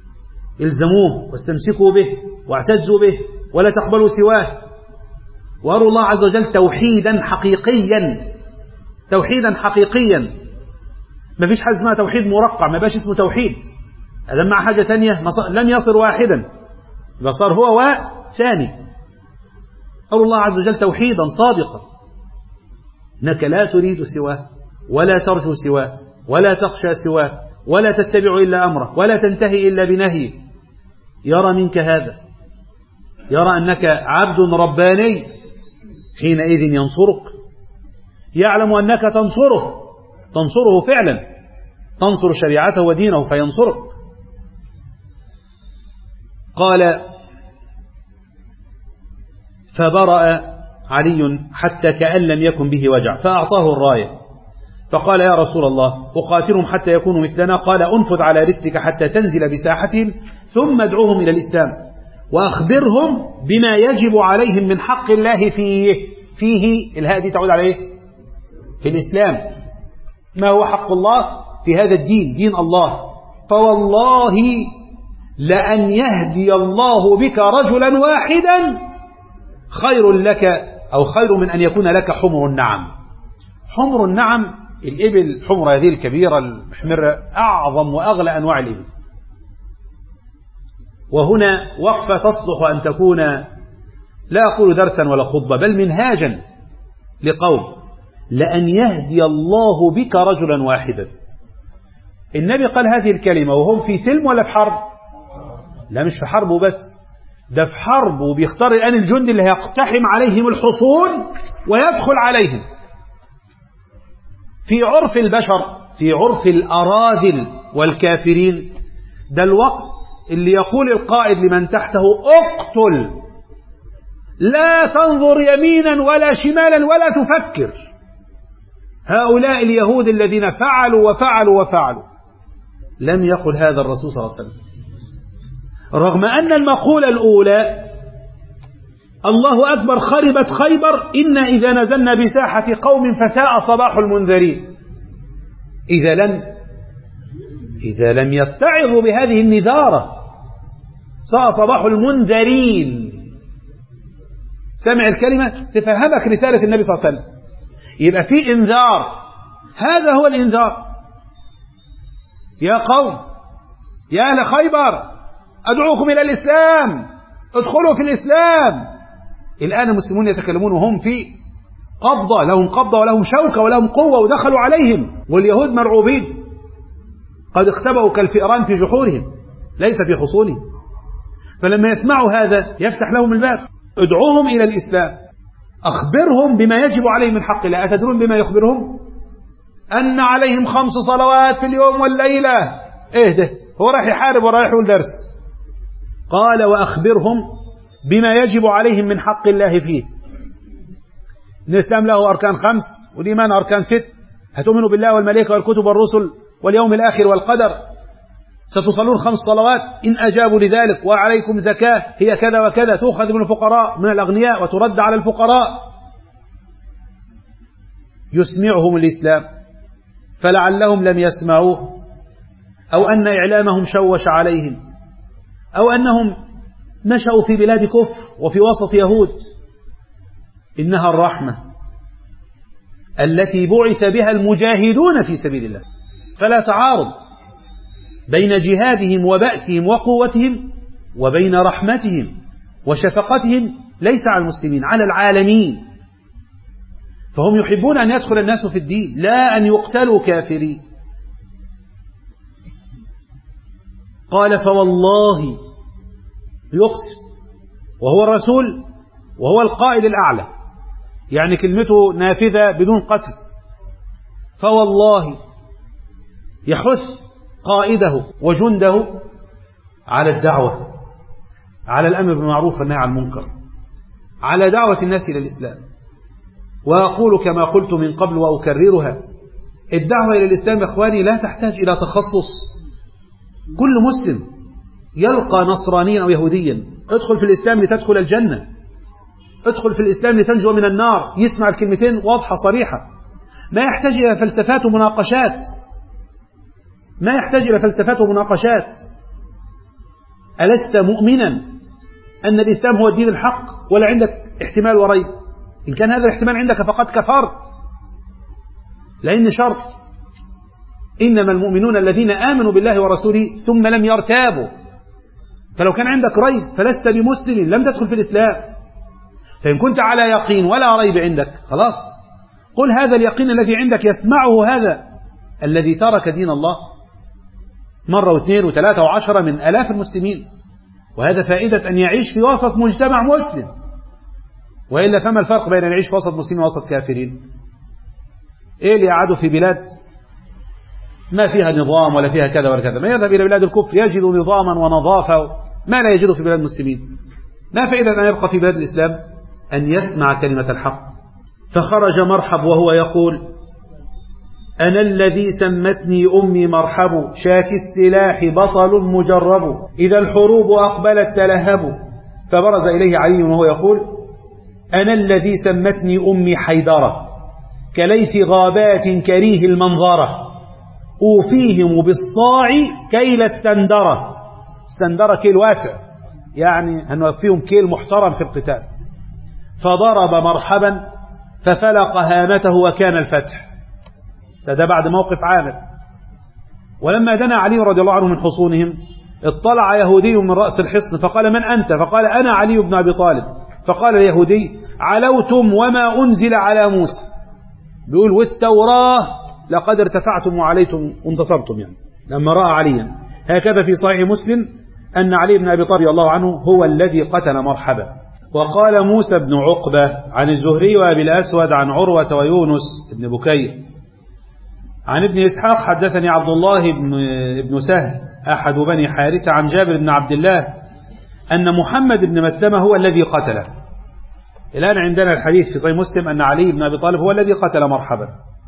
الزموه واستمسكوا به واعتزوا به ولا تقبلوا سواه. واروا الله عز وجل توحيدا حقيقيا، توحيدا حقيقيا. ما فيش حاجة اسمها توحيد مرقع، ما باش اسمه توحيد. هذا مع حاجة تانية لم يصر واحدا، يبقى صار هو وثاني. أروا الله عز وجل توحيدا صادقا، إنك لا تريد سواه ولا ترجو سواه ولا تخشى سواه ولا تتبع إلا أمره ولا تنتهي إلا بنهيه. يرى منك هذا، يرى أنك عبد رباني، حينئذ ينصرك. يعلم أنك تنصره، تنصره فعلا، تنصر شريعته ودينه فينصرك. قال: فبرأ علي حتى كأن لم يكن به وجع، فأعطاه الراية فقال: يا رسول الله أقاتلهم حتى يكونوا مثلنا؟ قال: أنفذ على رسلك حتى تنزل بساحتهم ثم ادعوهم إلى الإسلام وأخبرهم بما يجب عليهم من حق الله فيه. فيه الهاء دي تعود عليه في الإسلام. ما هو حق الله في هذا الدين، دين الله؟ فوالله لأن يهدي الله بك رجلا واحدا خير لك، أو خير من أن يكون لك حمر النعم. حمر النعم، الإبل حمر هذه الكبيرة المحمرة، أعظم وأغلى أنواع الإبل. وهنا وقفة تصلح أن تكون لا أقول درسا ولا خطبة، بل منهاجا لقوم: لأن يهدي الله بك رجلا واحدا. النبي قال هذه الكلمة وهم في سلم ولا في حرب؟ لا، مش في حرب وبس، ده في حرب وبيختار الآن الجند اللي هيقتحم عليهم الحصون ويدخل عليهم. في عرف البشر، في عرف الأراذل والكافرين، ده الوقت اللي يقول القائد لمن تحته: اقتل، لا تنظر يمينا ولا شمالا ولا تفكر. هؤلاء اليهود الذين فعلوا وفعلوا وفعلوا. لم يقل هذا الرسول صلى الله عليه وسلم، رغم أن المقولة الأولى: الله أكبر خربت خيبر، إنا إذا نزلنا بساحة قوم فساء صباح المنذرين. إذا لم إذا لم يتعظوا بهذه النذارة ساء صباح المنذرين. سمع الكلمة تفهمك رسالة النبي صلى الله عليه وسلم، يبقى في إنذار. هذا هو الإنذار: يا قوم، يا أهل خيبر، أدعوكم إلى الإسلام، ادخلوا في الإسلام. الآن المسلمون يتكلمون وهم في قبضة، لهم قبضة ولهم شوكة ولهم قوة، ودخلوا عليهم واليهود مرعوبين، قد اختبأوا كالفئران في جحورهم ليس في حصونهم. فلما يسمعوا هذا يفتح لهم الباب. ادعوهم إلى الإسلام، أخبرهم بما يجب عليهم من حق الله. أتدرون بما يخبرهم؟ أن عليهم خمس صلوات في اليوم والليلة. إيه ده؟ هو راح يحارب وراح يقول درس. قال وأخبرهم بما يجب عليهم من حق الله فيه. الإسلام له أركان خمس والإيمان أركان ست. هتؤمنوا بالله والملائكة والكتب والرسل واليوم الآخر والقدر. ستصلون خمس صلوات إن أجابوا لذلك. وعليكم زكاة هي كذا وكذا، تؤخذ من الفقراء من الأغنياء وترد على الفقراء. يسمعهم الإسلام فلعلهم لم يسمعوه، أو أن إعلامهم شوش عليهم، أو أنهم نشأوا في بلاد كفر وفي وسط يهود. إنها الرحمة التي بعث بها المجاهدون في سبيل الله. فلا تعارض بين جهادهم وبأسهم وقوتهم وبين رحمتهم وشفقتهم، ليس على المسلمين، على العالمين. فهم يحبون أن يدخل الناس في الدين، لا أن يقتلوا كافرين. قال فوالله، يقسم وهو الرسول وهو القائد الأعلى، يعني كلمته نافذة بدون قتل. فوالله يحث قائده وجنده على الدعوة، على الأمر بالمعروف والنهي عن المنكر، على دعوة الناس إلى الإسلام. وأقول كما قلت من قبل وأكررها: الدعوة إلى الإسلام يا إخواني لا تحتاج إلى تخصص. كل مسلم يلقى نصرانيا أو يهوديا: ادخل في الإسلام لتدخل الجنة، ادخل في الإسلام لتنجو من النار، يسمع الكلمتين واضحة صريحة، ما يحتاج إلى فلسفات ومناقشات، ما يحتاج إلى فلسفات ومناقشات. ألست مؤمنا أن الإسلام هو الدين الحق، ولا عندك احتمال وريب؟ إن كان هذا الاحتمال عندك فقد كفرت، لأن شرط إنما المؤمنون الذين آمنوا بالله ورسوله ثم لم يرتابوا. فلو كان عندك ريب فلست بمسلم، لم تدخل في الإسلام. فإن كنت على يقين ولا ريب عندك خلاص، قل هذا اليقين الذي عندك يسمعه هذا الذي ترك دين الله مرة واثنين وثلاثة وعشرة من آلاف المسلمين. وهذا فائدة أن يعيش في وسط مجتمع مسلم، وإلا فما الفرق بين أن يعيش في وسط مسلمين ووسط كافرين؟ إيه اللي يقعدوا في بلاد ما فيها نظام ولا فيها كذا ولا كذا، ما يذهب إلى بلاد الكفر يجد نظاما ونظافة ما لا يجده في بلاد المسلمين. ما فائدة أن يبقى في بلاد الإسلام أن يسمع كلمة الحق. فخرج مرحب وهو يقول: أنا الذي سمتني أمي مرحب، شاك السلاح بطل مجرب، إذا الحروب أقبلت تلهب. فبرز إليه علي وهو يقول: أنا الذي سمتني أمي حيدرة، كليث غابات كريه المنظرة، أوفيهم بالصاع كيل السندرة. السندرة كيل واسع، يعني هنوفيهم كيل محترم في القتال. فضرب مرحبا ففلق هامته وكان الفتح. ده بعد موقف عامر. ولما دنا علي رضي الله عنه من حصونهم اطلع يهودي من رأس الحصن فقال: من أنت؟ فقال: أنا علي بن أبي طالب. فقال اليهودي: علوتم وما أنزل على موسى. بيقول والتوراة لقد ارتفعتم وعليتم وانتصرتم، يعني لما رأى عليا. هكذا في صحيح مسلم أن علي بن أبي طالب رضي الله عنه هو الذي قتل مرحبا. وقال موسى بن عقبة عن الزهري وأبي الأسود عن عروة ويونس بن بكير عن ابن إسحاق حدثني عبد الله بن, بن سهل أحد بني حارثة عن جابر بن عبد الله أن محمد بن مسلمة هو الذي قتله. الآن عندنا الحديث في صحيح مسلم أن علي بن أبي طالب هو الذي قتل مرحبا،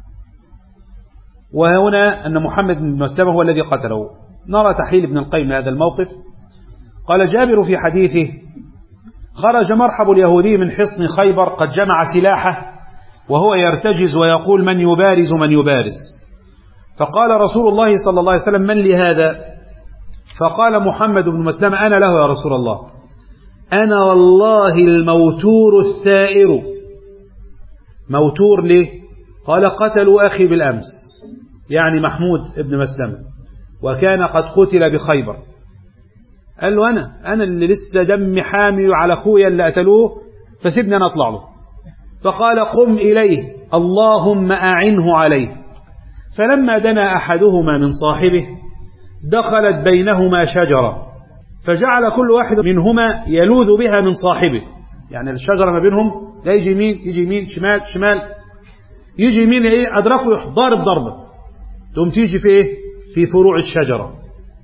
وهنا أن محمد بن مسلمة هو الذي قتله. نرى تحليل ابن القيم لهذا الموقف. قال جابر في حديثه: خرج مرحب اليهودي من حصن خيبر قد جمع سلاحه وهو يرتجز ويقول: من يبارز من يبارز. فقال رسول الله صلى الله عليه وسلم: من لهذا؟ فقال محمد بن مسلمة: أنا له يا رسول الله، أنا والله الموتور الثائر. موتور ليه؟ قال: قتلوا أخي بالأمس، يعني محمود بن مسلمة، وكان قد قتل بخيبر. قال له أنا أنا اللي لسه دمي حامي على أخويا اللي قتلوه، فسيبني أنا أطلع له. فقال قم إليه اللهم أعنه عليه. فلما دنا أحدهما من صاحبه دخلت بينهما شجرة، فجعل كل واحد منهما يلوذ بها من صاحبه، يعني الشجرة ما بينهم، لا يجي يمين يجي يمين شمال شمال، يجي يمين ايه أدركه يروح ضارب ضربة تقوم تيجي في ايه في فروع الشجرة.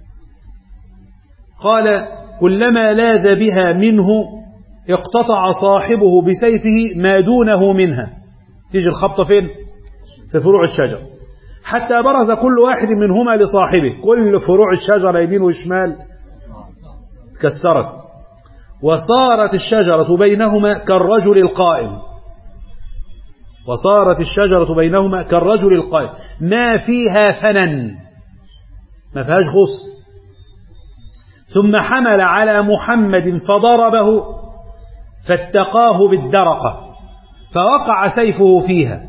قال كلما لاذ بها منه اقتطع صاحبه بسيفه ما دونه منها، تيجي الخبطة فين في فروع الشجرة، حتى برز كل واحد منهما لصاحبه، كل فروع الشجرة يمين وشمال تكسرت، وصارت الشجرة بينهما كالرجل القائم، وصارت الشجرة بينهما كالرجل القائم ما فيها فنن، ما فيهاش غصن. ثم حمل على محمد فضربه فاتقاه بالدرقة، فوقع سيفه فيها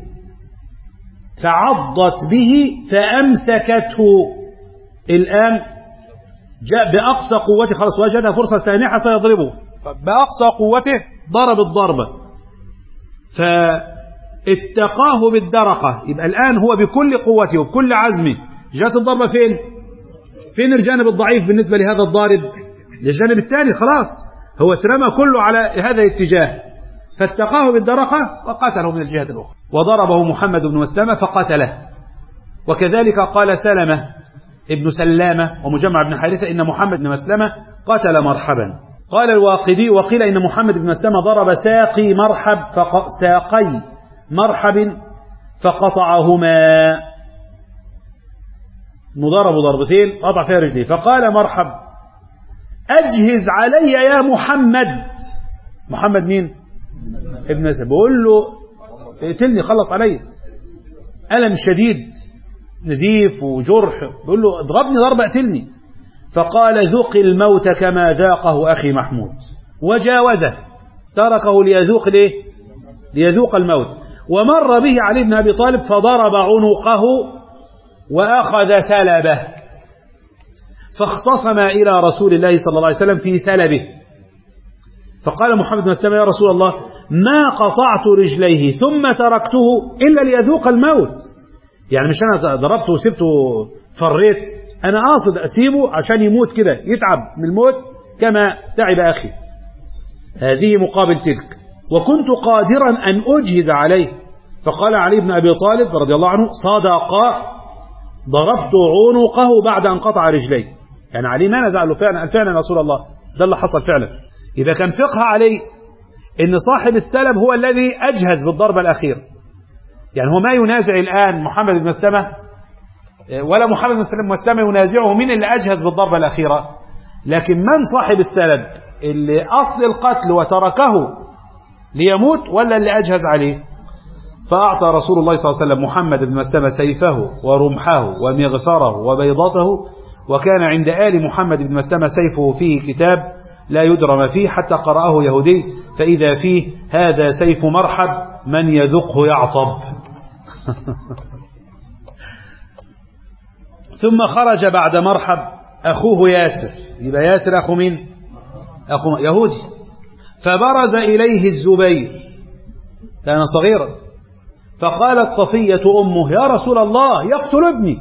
فعضت به فأمسكته. الآن جاء بأقصى قوته، خلاص وجدها فرصة سانحة سيضربه، بأقصى قوته ضرب الضربة فاتقاه بالدرقة. يبقى الآن هو بكل قوته وبكل عزمه، جاءت الضربة فين فين الجانب الضعيف بالنسبة لهذا الضارب؟ للجانب الثاني، خلاص هو اترمى كله على هذا الاتجاه، فاتقاه بالدرقة وقتله من الجهة الأخرى، وضربه محمد بن مسلمة فقتله. وكذلك قال سلمة ابن سلامة ومجمع بن حارثة إن محمد بن مسلمة قتل مرحبا. قال الواقدي وقيل إن محمد بن مسلمة ضرب ساقي مرحب فق... ساقي مرحب فقطعهما، مضرب ضربتين قطع فيها رجليه. فقال مرحب أجهز علي يا محمد، محمد مين ابن مسلمة، بقول له اقتلني خلص علي، ألم شديد نزيف وجرح، بقول له اضربني ضربة اقتلني. فقال ذق الموت كما ذاقه أخي محمود، وجاوزه تركه ليذوق ليه ليذوق الموت. ومر به علي بن أبي طالب فضرب عنقه وأخذ سلبه، فاختصم إلى رسول الله صلى الله عليه وسلم في سلبه. فقال محمد بن مسلمة يا رسول الله ما قطعت رجليه ثم تركته إلا ليذوق الموت، يعني مش أنا ضربته وسبته فريت، أنا قاصد أسيبه عشان يموت كده يتعب من الموت كما تعب أخي، هذه مقابل تلك، وكنت قادرا أن أجهز عليه. فقال علي بن أبي طالب رضي الله عنه صدق، ضربت عنقه بعد أن قطع رجليه، يعني علي ما نزع له فعلا فعلا رسول الله ده اللي حصل فعلا. إذا كان فقه علي إن صاحب السلب هو الذي أجهز بالضربة الأخيرة، يعني هو ما ينازع الآن محمد بن مسلمة ولا محمد بن مسلمة ينازعه من اللي أجهز بالضربة الأخيرة، لكن من صاحب السلب اللي أصل القتل وتركه ليموت ولا اللي أجهز عليه؟ فأعطى رسول الله صلى الله عليه وسلم محمد بن مسلمة سيفه ورمحه ومغفره وبيضته، وكان عند آل محمد بن مسلمة سيفه فيه كتاب لا يدرى ما فيه حتى قرأه يهودي فإذا فيه هذا سيف مرحب من يذقه يعطب. ثم خرج بعد مرحب أخوه ياسر، يبقى ياسر أخو مين؟ أخو يهودي. فبرز إليه الزبير، كان صغيرا، فقالت صفية أمه يا رسول الله يقتل ابني،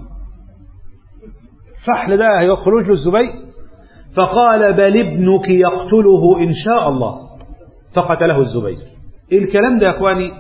فحل بقى يخرج له الزبير. فقال بل ابنك يقتله إن شاء الله، فقتله الزبير. الكلام ده يا أخواني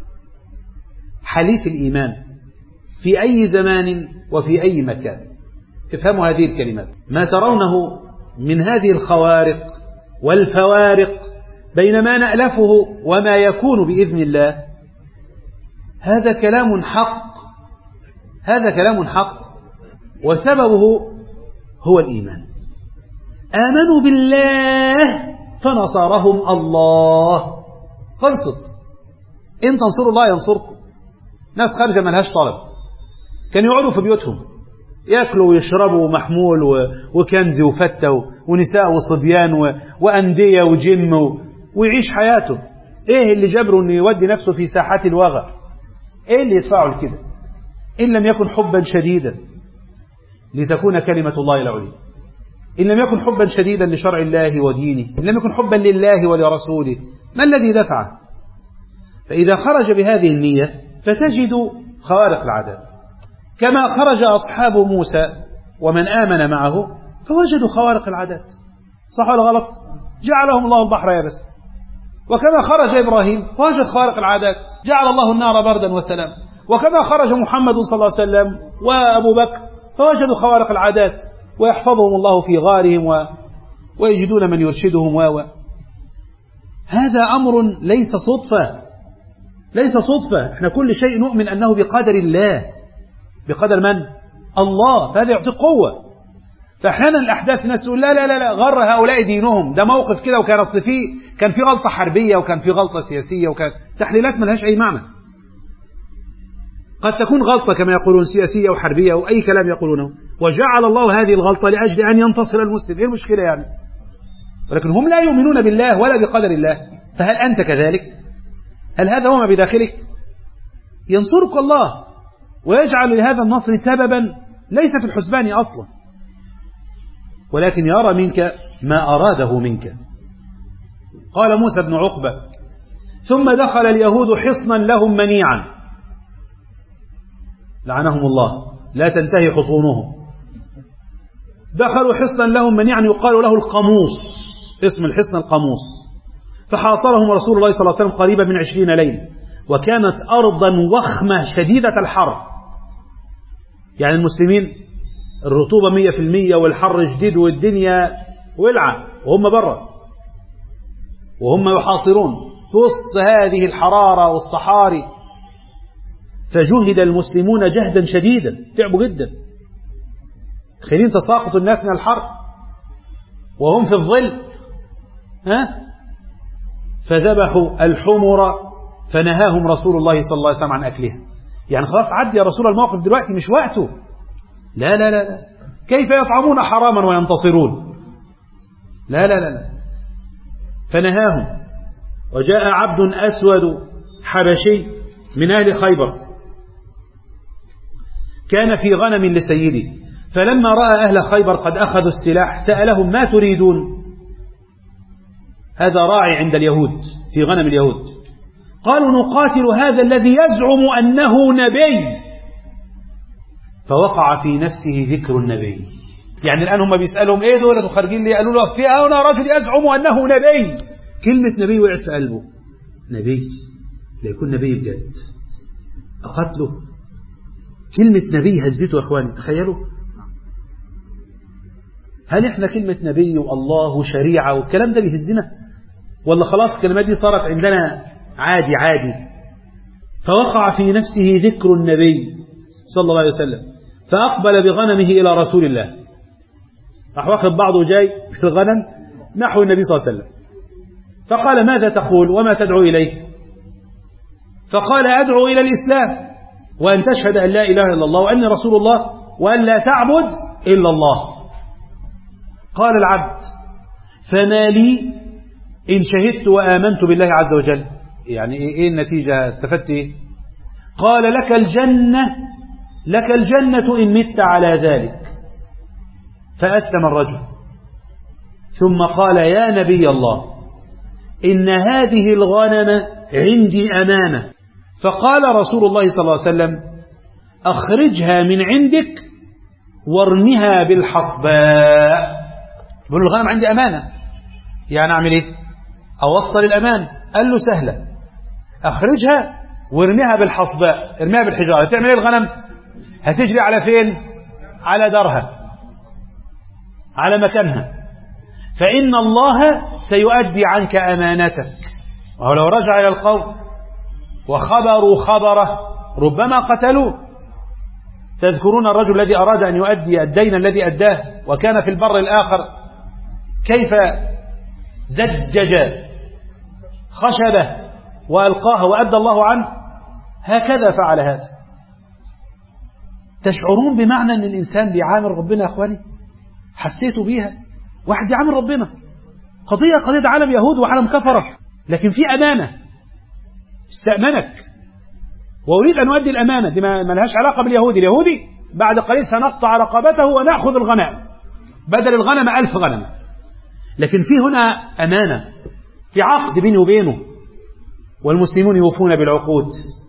حليف الإيمان في أي زمان وفي أي مكان، افهموا هذه الكلمات. ما ترونه من هذه الخوارق والفوارق بين ما نألفه وما يكون بإذن الله، هذا كلام حق، هذا كلام حق، وسببه هو الإيمان. آمنوا بالله فنصرهم الله، خلصت. إن تنصروا الله ينصركم. ناس خارجة ملهاش طلب، كانوا يقعدوا في بيوتهم يأكلوا ويشربوا محمول وكنز وفتة ونساء وصبيان وأندية وجم ويعيش حياته. إيه اللي جبره أنه يودي نفسه في ساحات الوغى؟ إيه اللي يدفعه لكده إن لم يكن حبا شديدا لتكون كلمة الله العليا؟ إن لم يكن حبا شديدا لشرع الله ودينه، إن لم يكن حبا لله ولرسوله، ما الذي دفعه؟ فإذا خرج بهذه النية فتجد خوارق العادات، كما خرج أصحاب موسى ومن آمن معه فوجدوا خوارق العادات، صح ولا غلط؟ جعلهم الله البحر يابس. وكما خرج إبراهيم فوجد خوارق العادات، جعل الله النار بردا وسلام. وكما خرج محمد صلى الله عليه وسلم وأبو بكر فوجدوا خوارق العادات، ويحفظهم الله في غارهم و... ويجدون من يرشدهم و هذا أمر ليس صدفة، ليس صدفة. احنا كل شيء نؤمن أنه بقدر الله، بقدر من؟ الله. فهذا يعطي قوة. فأحيانا الأحداث الناس تقول لا لا لا لا غر هؤلاء دينهم، ده موقف كده وكان أصل فيه كان في غلطة حربية وكان في غلطة سياسية وكان تحليلات ما لهاش أي معنى. قد تكون غلطة كما يقولون سياسية وحربية أو أي كلام يقولونه، وجعل الله هذه الغلطة لأجل أن ينتصر المسلم. إيه المشكلة يعني؟ ولكن هم لا يؤمنون بالله ولا بقدر الله. فهل أنت كذلك؟ هل هذا هو ما بداخلك؟ ينصرك الله ويجعل لهذا النصر سببا ليس في الحسبان أصلا، ولكن يرى منك ما أراده منك. قال موسى بن عقبة: ثم دخل اليهود حصنا لهم منيعا، لعنهم الله، لا تنتهي حصونهم. دخلوا حصنا لهم منيعا يقال له القاموس، اسم الحصن القاموس. فحاصرهم رسول الله صلى الله عليه وسلم قريبا من عشرين ليلة، وكانت أرضا وخمة شديدة الحر، يعني المسلمين الرطوبة مية في المية والحر شديد والدنيا ولعة وهم برا وهم يحاصرون في وسط هذه الحرارة والصحاري. فجهد المسلمون جهدا شديدا، تعبوا جدا. تخيلين تساقط الناس من الحر وهم في الظل. ها؟ فذبحوا الحمر فنهاهم رسول الله صلى الله عليه وسلم عن أكلها. يعني خلاص عدي يا رسول الموقف دلوقتي مش وقته. لا لا لا لا، كيف يطعمون حراما وينتصرون؟ لا لا لا لا. فنهاهم. وجاء عبد أسود حبشي من أهل خيبر، كان في غنم لسيده، فلما رأى أهل خيبر قد أخذوا السلاح سألهم: ما تريدون؟ هذا راعي عند اليهود في غنم اليهود. قالوا: نقاتل هذا الذي يزعم أنه نبي. فوقع في نفسه ذكر النبي. يعني الآن هم بيسألهم: ايه دول خارجين لي؟ قالوا له: في هنا رجل يزعم أنه نبي. كلمة نبي وقعت في قلبه. نبي؟ لا يكون نبي بجد، أقتله؟ كلمة نبي هزته يا أخواني، تخيلوا. هل احنا كلمة نبي والله وشريعة والكلام ده بيهزنا؟ ولا خلاص الكلمات دي صارت عندنا عادي عادي؟ فوقع في نفسه ذكر النبي صلى الله عليه وسلم، فأقبل بغنمه إلى رسول الله. راح واخد بعضه جاي في الغنم نحو النبي صلى الله عليه وسلم، فقال: ماذا تقول وما تدعو إليه؟ فقال: أدعو إلى الإسلام وأن تشهد أن لا إله إلا الله وأني رسول الله وأن لا تعبد إلا الله. قال العبد: فما لي إن شهدت وآمنت بالله عز وجل؟ يعني إيه النتيجة؟ استفدت إيه؟ قال: لك الجنة، لك الجنة إن مت على ذلك. فأسلم الرجل، ثم قال: يا نبي الله، إن هذه الغنم عندي أمانة. فقال رسول الله صلى الله عليه وسلم: أخرجها من عندك وارمها بالحصباء. بقول له: الغنم عندي أمانة، يعني أعمل إيه؟ أوصل الأمان. قال له: سهلة، أخرجها وارميها بالحصباء، ارميها بالحجارة. تعمل إيه الغنم؟ هتجري على فين؟ على دارها، على مكانها، فإن الله سيؤدي عنك أمانتك. وهو لو رجع إلى القوم وخبروا خبره ربما قتلوه. تذكرون الرجل الذي أراد أن يؤدي الدين الذي أداه وكان في البر الآخر، كيف زجج خشبه وألقاها وأدى الله عنه؟ هكذا فعل هذا. تشعرون بمعنى أن الإنسان بيعامل ربنا يا أخواني؟ حسيتوا بيها؟ واحد يعامل ربنا، قضية قضية عالم يهود وعالم كفرة، لكن في أمانة استأمنك وأريد أن أؤدي الأمانة دي. ما لهاش علاقة باليهودي. اليهودي بعد قليل سنقطع رقبته ونأخذ الغنائم، بدل الغنم ألف غنم. لكن في هنا أمانة، في عقد بيني وبينه، والمسلمون يوفون بالعقود.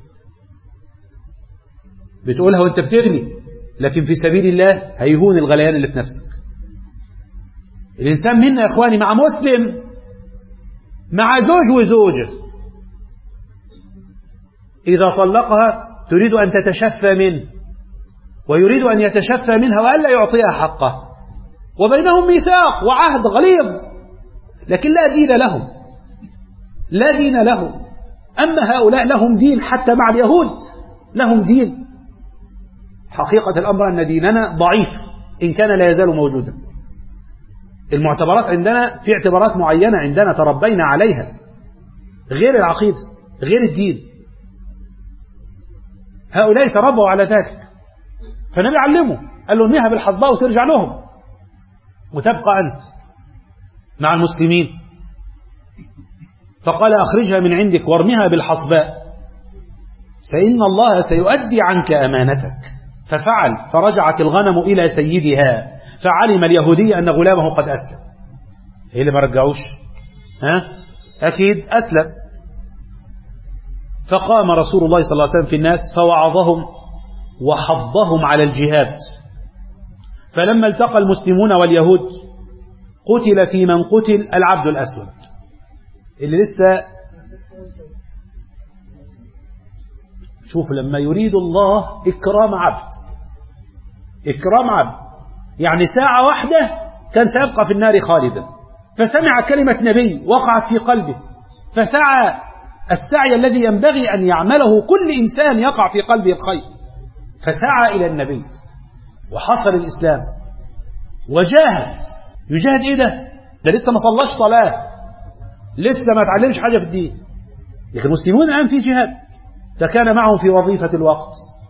بتقولها وانت بتغلي، لكن في سبيل الله هيهون الغليان اللي في نفسك. الإنسان منا يا إخواني مع مسلم، مع زوج وزوجة، إذا طلقها تريد أن تتشفى منه، ويريد أن يتشفى منها وألا يعطيها حقه، وبينهم ميثاق وعهد غليظ، لكن لا دين لهم، لا دين لهم. أما هؤلاء لهم دين، حتى مع اليهود لهم دين. حقيقة الأمر أن ديننا ضعيف إن كان لا يزال موجودا. المعتبرات عندنا في اعتبارات معينة عندنا تربينا عليها، غير العقيدة، غير الدين. هؤلاء تربوا على ذلك، فالنبي علمه، قال له ارميها بالحصباء وترجع لهم، وتبقى أنت مع المسلمين. فقال أخرجها من عندك وارمها بالحصباء، فإن الله سيؤدي عنك أمانتك. ففعل، فرجعت الغنم إلى سيدها، فعلم اليهودي أن غلامه قد أسلم. إيه اللي ما رجعوش؟ ها؟ أكيد أسلم. فقام رسول الله صلى الله عليه وسلم في الناس فوعظهم وحضهم على الجهاد. فلما التقى المسلمون واليهود قتل في من قتل العبد الأسود، اللي لسه شوف لما يريد الله إكرام عبد، إكرام عبد يعني ساعة واحدة كان سيبقى في النار خالدا، فسمع كلمة نبي وقعت في قلبه، فسعى السعي الذي ينبغي أن يعمله كل إنسان يقع في قلبه الخير، فسعى إلى النبي وحصل الإسلام وجاهد. يجاهد إيه ده؟ ده لسه ما صلاش صلاة، لسه ما تعلمش حاجة في الدين، لكن المسلمون الآن في جهاد، فكان معهم في وظيفة الوقت.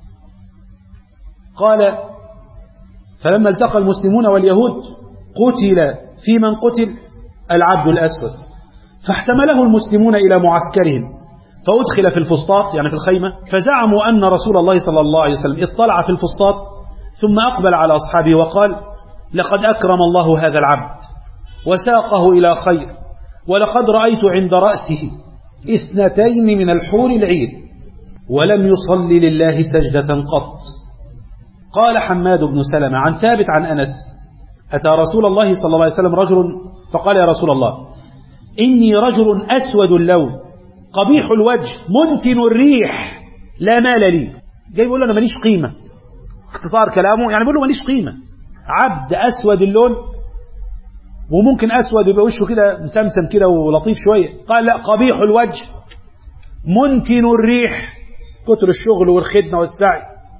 قال فلما التقى المسلمون واليهود قتل في من قتل العبد الأسود، فاحتمله المسلمون إلى معسكرهم، فأدخل في الفسطاط يعني في الخيمة، فزعموا أن رسول الله صلى الله عليه وسلم اطلع في الفسطاط، ثم أقبل على أصحابه وقال لقد أكرم الله هذا العبد وساقه إلى خير، ولقد رأيت عند رأسه اثنتين من الحور العين ولم يصلي لله سجدة قط. قال حماد بن سلمة عن ثابت عن أنس أتى رسول الله صلى الله عليه وسلم رجل فقال يا رسول الله إني رجل أسود اللون قبيح الوجه منتن الريح لا مال لي. جاي بيقول له أنا ماليش قيمة، اختصار كلامه يعني بيقول له ماليش قيمة، عبد أسود اللون، وممكن أسود يبقى وشه كده مسمسم كده ولطيف شوية. قال لا، قبيح الوجه منتن الريح، كتر الشغل والخدمة والسعي،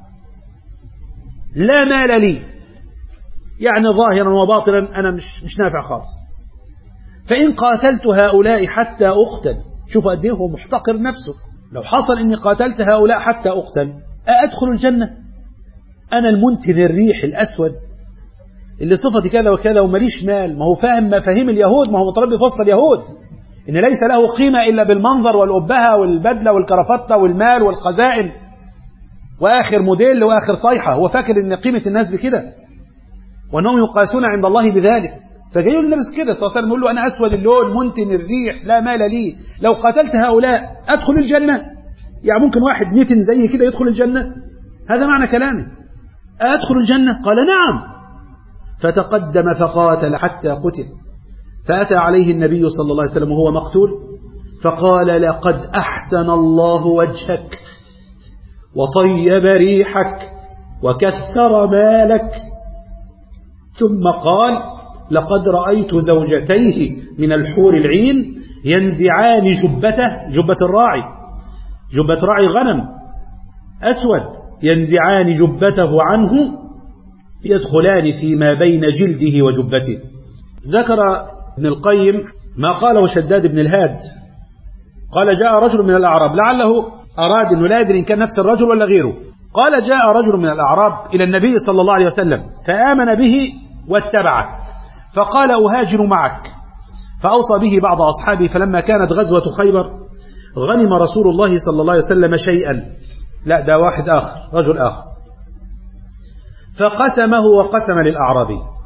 لا مال لي، يعني ظاهرا وباطنا أنا مش مش نافع خالص. فإن قاتلت هؤلاء حتى أقتل، شوف قد ايه هو محتقر نفسه، لو حصل إني قاتلت هؤلاء حتى أقتل أأدخل الجنة؟ أنا المنتن الريح الأسود اللي صفتي كذا وكذا ومليش مال. ما هو فاهم مفاهيم اليهود، ما هو متربي في وسط اليهود، إن ليس له قيمة إلا بالمنظر والأبهة والبدلة والكرافتة والمال والخزائن وآخر موديل وآخر صيحة. هو فاكر إن قيمة الناس بكده وأنهم يقاسون عند الله بذلك. فجاي يقول النبي كده صلى الله عليه وسلم، يقول له أنا أسود اللون منتن الريح لا مال لي، لو قاتلت هؤلاء أدخل الجنة؟ يعني ممكن واحد نتن زي كده يدخل الجنة؟ هذا معنى كلامه، أدخل الجنة؟ قال نعم. فتقدم فقاتل حتى قتل، فأتى عليه النبي صلى الله عليه وسلم وهو مقتول فقال لقد أحسن الله وجهك وطيب ريحك وكثر مالك. ثم قال لقد رأيت زوجتيه من الحور العين ينزعان جبته، جبة الراعي، جبة راعي غنم أسود، ينزعان جبته عنه يدخلان فيما بين جلده وجبته. ذكر ابن القيم ما قاله شداد بن الهاد، قال جاء رجل من الأعراب، لعله أراد أنه لا يدري إن كان نفس الرجل ولا غيره، قال جاء رجل من الأعراب إلى النبي صلى الله عليه وسلم فآمن به واتبعه، فقال أهاجر معك، فأوصى به بعض أصحابه. فلما كانت غزوة خيبر غنم رسول الله صلى الله عليه وسلم شيئا، لا ده واحد آخر، رجل آخر، فقسمه وقسم للأعرابي،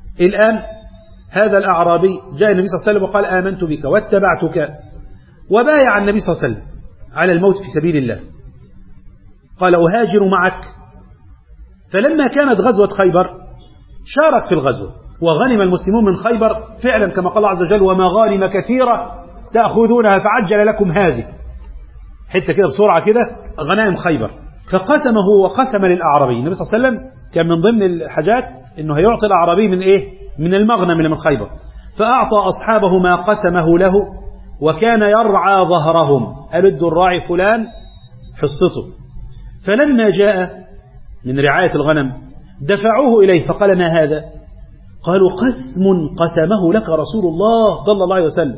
الآن هذا الأعرابي جاء النبي صلى الله عليه وسلم وقال آمنت بك واتبعتك، وبايع النبي صلى الله عليه وسلم على الموت في سبيل الله، قال أهاجر معك. فلما كانت غزوة خيبر شارك في الغزوة، وغنم المسلمون من خيبر فعلا كما قال الله عز وجل ومغانم كثيرة تأخذونها فعجل لكم هذه، حتى كده بسرعة كده غنائم خيبر. فقسمه وقسم للأعرابي. النبي صلى الله عليه وسلم كان من ضمن الحاجات انه هيعطي الأعرابي من ايه؟ من المغنم اللي من خيبر، فأعطى أصحابه ما قسمه له، وكان يرعى ظهرهم، قال ادوا الراعي فلان حصته. فلما جاء من رعاية الغنم دفعوه إليه فقال ما هذا؟ قالوا قسم قسمه لك رسول الله صلى الله عليه وسلم.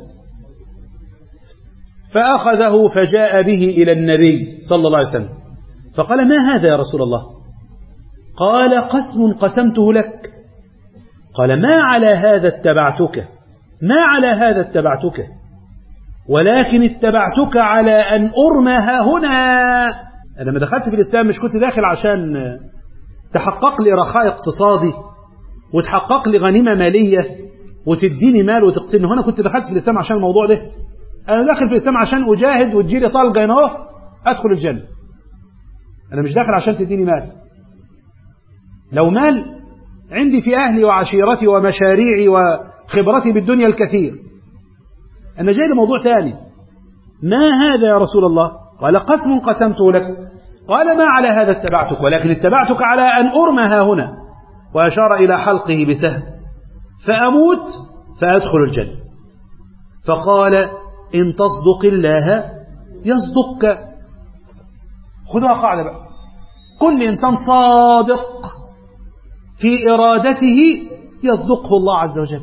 فأخذه فجاء به إلى النبي صلى الله عليه وسلم فقال ما هذا يا رسول الله؟ قال قسم قسمته لك. قال ما على هذا اتبعتك، ما على هذا اتبعتك، ولكن اتبعتك على أن أرمى ها هنا. أنا لما دخلت في الإسلام مش كنت داخل عشان تحقق لي رخاء اقتصادي وتحقق لي غنيمة مالية وتديني مال وتقسمني. هنا كنت دخلت في الإسلام عشان الموضوع ده. أنا داخل في الإسلام عشان أجاهد وتجيلي طلقة هنا أدخل الجنة. أنا مش داخل عشان تديني مال. لو مال عندي في أهلي وعشيرتي ومشاريعي وخبرتي بالدنيا الكثير. أنا جاي لموضوع تاني. ما هذا يا رسول الله؟ قال قسم قسمته لك. قال ما على هذا اتبعتك، ولكن اتبعتك على أن أرمى ها هنا، وأشار إلى حلقه بسهم، فأموت فأدخل الجنة. فقال إن تصدق الله يصدقك. خذها قاعدة بقى، كل إنسان صادق في إرادته يصدقه الله عز وجل،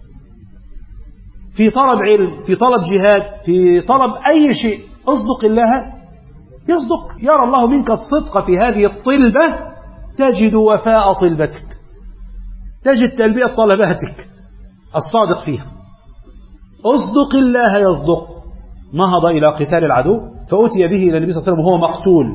في طلب علم، في طلب جهاد، في طلب أي شيء، اصدق الله يصدق. يرى الله منك الصدق في هذه الطلبة تجد وفاء طلبتك، تجد تلبية طلباتك الصادق فيها. اصدق الله يصدق. نهض إلى قتال العدو فأتي به إلى النبي صلى الله عليه وسلم وهو مقتول،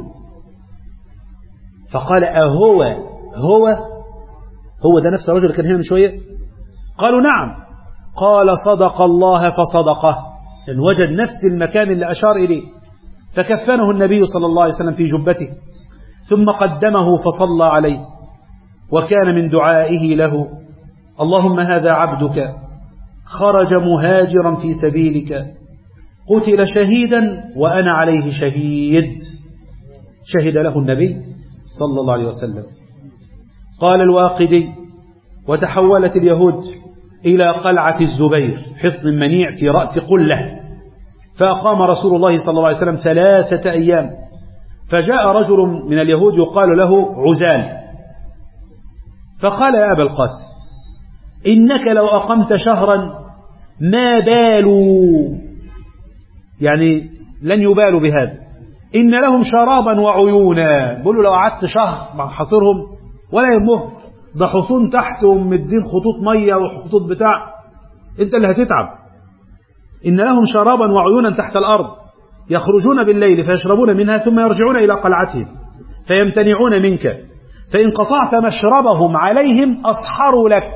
فقال أهو هو هو ده نفس الرجل اللي كان هنا من شوية؟ قالوا نعم. قال صدق الله فصدقه، إن وجد نفس المكان اللي أشار إليه. فكفنه النبي صلى الله عليه وسلم في جبته، ثم قدمه فصلى عليه، وكان من دعائه له اللهم هذا عبدك خرج مهاجرا في سبيلك قتل شهيدا وأنا عليه شهيد. شهد له النبي صلى الله عليه وسلم. قال الواقدي وتحولت اليهود إلى قلعة الزبير، حصن منيع في رأس قلة، فأقام رسول الله صلى الله عليه وسلم ثلاثة أيام. فجاء رجل من اليهود يقال له عزال، فقال يا أبا القاسم إنك لو أقمت شهرا ما بالوا، يعني لن يبالوا بهذا، إن لهم شرابا وعيونا. بيقولوا لو قعدت شهر مع حصرهم ولا يهمهم، ده حصون تحتهم مدين خطوط مية وخطوط بتاع، انت اللي هتتعب. إن لهم شرابا وعيونا تحت الأرض يخرجون بالليل فيشربون منها ثم يرجعون إلى قلعتهم فيمتنعون منك، فإن قطعت مشربهم عليهم أصحروا لك.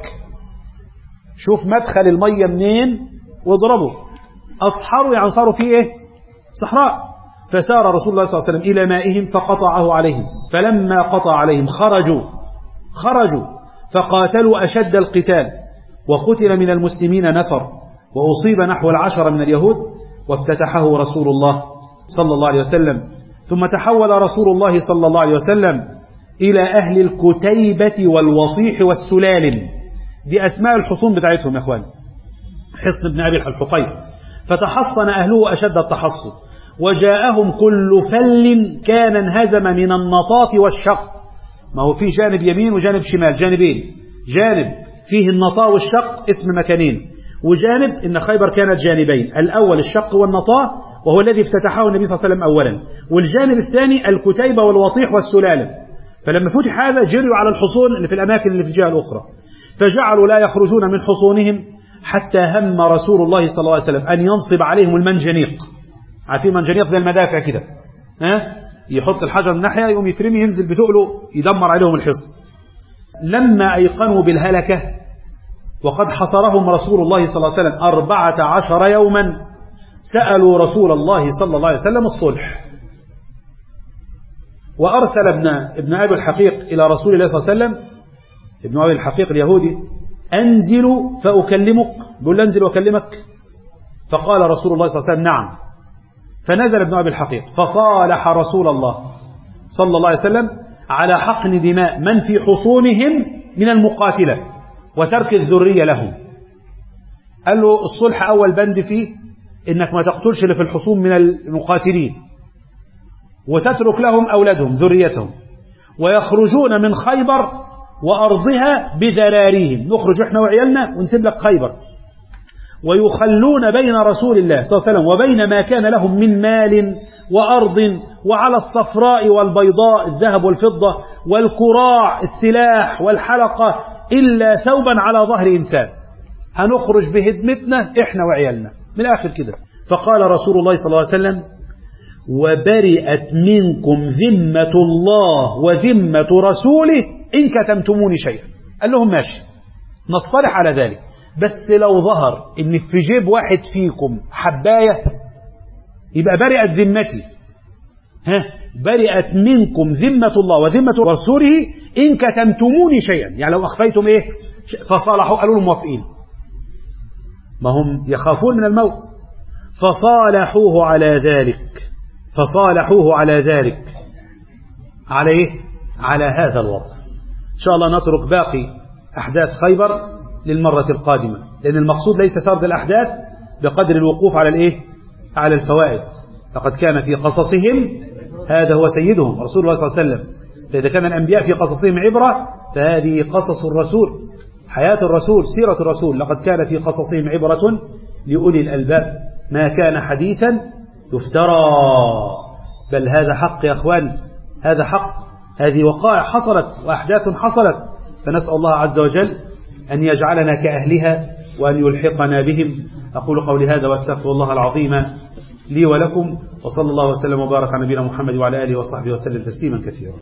شوف مدخل المية منين واضربوا. أصحروا يعني صاروا فيه إيه؟ صحراء. فسار رسول الله صلى الله عليه وسلم إلى مائهم فقطعه عليهم، فلما قطع عليهم خرجوا خرجوا فقاتلوا أشد القتال، وقتل من المسلمين نفر، وأصيب نحو العشر من اليهود، وافتتحه رسول الله صلى الله عليه وسلم. ثم تحول رسول الله صلى الله عليه وسلم إلى أهل الكتيبة والوصيح والسلالم، دي أسماء الحصون بتاعتهم يا أخوان، حصن ابن أبي الحقيق. فتحصن أهله أشد التحصن، وجاءهم كل فل كان انهزم من النطاط والشق. ما هو في جانب يمين وجانب شمال، جانبين، جانب فيه النطاء والشق اسم مكانين، وجانب إن خيبر كانت جانبين، الأول الشق والنطاء وهو الذي افتتحه النبي صلى الله عليه وسلم أولا، والجانب الثاني الكتيبة والوطيح والسلالم. فلما فتح هذا جروا على الحصون اللي في الأماكن اللي في الجهة الأخرى، فجعلوا لا يخرجون من حصونهم حتى هم رسول الله صلى الله عليه وسلم أن ينصب عليهم المنجنيق. عارفين منجنيق زي المدافع كده، ها يحط الحجر من ناحية يقوم يترمي ينزل بتقله يدمر عليهم الحصن. لما أيقنوا بالهلكة وقد حصرهم رسول الله صلى الله عليه وسلم أربعة عشر يوما سألوا رسول الله صلى الله عليه وسلم الصلح. وأرسل ابن, ابن أبي الحقيق إلى رسول الله صلى الله عليه وسلم، ابن أبي الحقيق اليهودي: أنزل فأكلمك، بيقول أنزل وأكلمك. فقال رسول الله صلى الله عليه وسلم: نعم. فنزل ابن أبي الحقيق فصالح رسول الله صلى الله عليه وسلم على حقن دماء من في حصونهم من المقاتلة وترك الذرية لهم. قال له الصلح أول بند فيه إنك ما تقتلش اللي في الحصون من المقاتلين وتترك لهم أولادهم ذريتهم، ويخرجون من خيبر وأرضها بذراريهم، نخرج إحنا وعيالنا ونسيب لك خيبر، ويخلون بين رسول الله صلى الله عليه وسلم وبين ما كان لهم من مال وأرض، وعلى الصفراء والبيضاء الذهب والفضة والكراع السلاح والحلقة إلا ثوبا على ظهر إنسان، هنخرج بهدمتنا إحنا وعيالنا من الآخر كده. فقال رسول الله صلى الله عليه وسلم: وبرئت منكم ذمة الله وذمة رسوله إن كتمتموني شيئا. قال لهم ماشي نصطلح على ذلك، بس لو ظهر إن في جيب واحد فيكم حباية يبقى برئت ذمتي. ها برئت منكم ذمة الله وذمة رسوله إن كتمتموني شيئا، يعني لو أخفيتم إيه فصالحوا، قالوا لهم موافقين، ما هم يخافون من الموت. فصالحوه على ذلك، فصالحوه على ذلك على إيه؟ على هذا الوضع. إن شاء الله نترك باقي أحداث خيبر للمرة القادمة، لأن المقصود ليس سرد الأحداث بقدر الوقوف على الإيه؟ على الفوائد. لقد كان في قصصهم، هذا هو سيدهم رسول الله صلى الله عليه وسلم، فإذا كان الأنبياء في قصصهم عبرة فهذه قصص الرسول، حياة الرسول، سيرة الرسول. لقد كان في قصصهم عبرة لأولي الألباب، ما كان حديثا يفترى، بل هذا حق يا أخوان، هذا حق، هذه وقائع حصلت وأحداث حصلت، فنسأل الله عز وجل أن يجعلنا كأهلها وأن يلحقنا بهم. أقول قولي هذا وأستغفر الله العظيم لي ولكم، وصلى الله وسلم وبارك على نبينا محمد وعلى آله وصحبه وسلم تسليما كثيرا.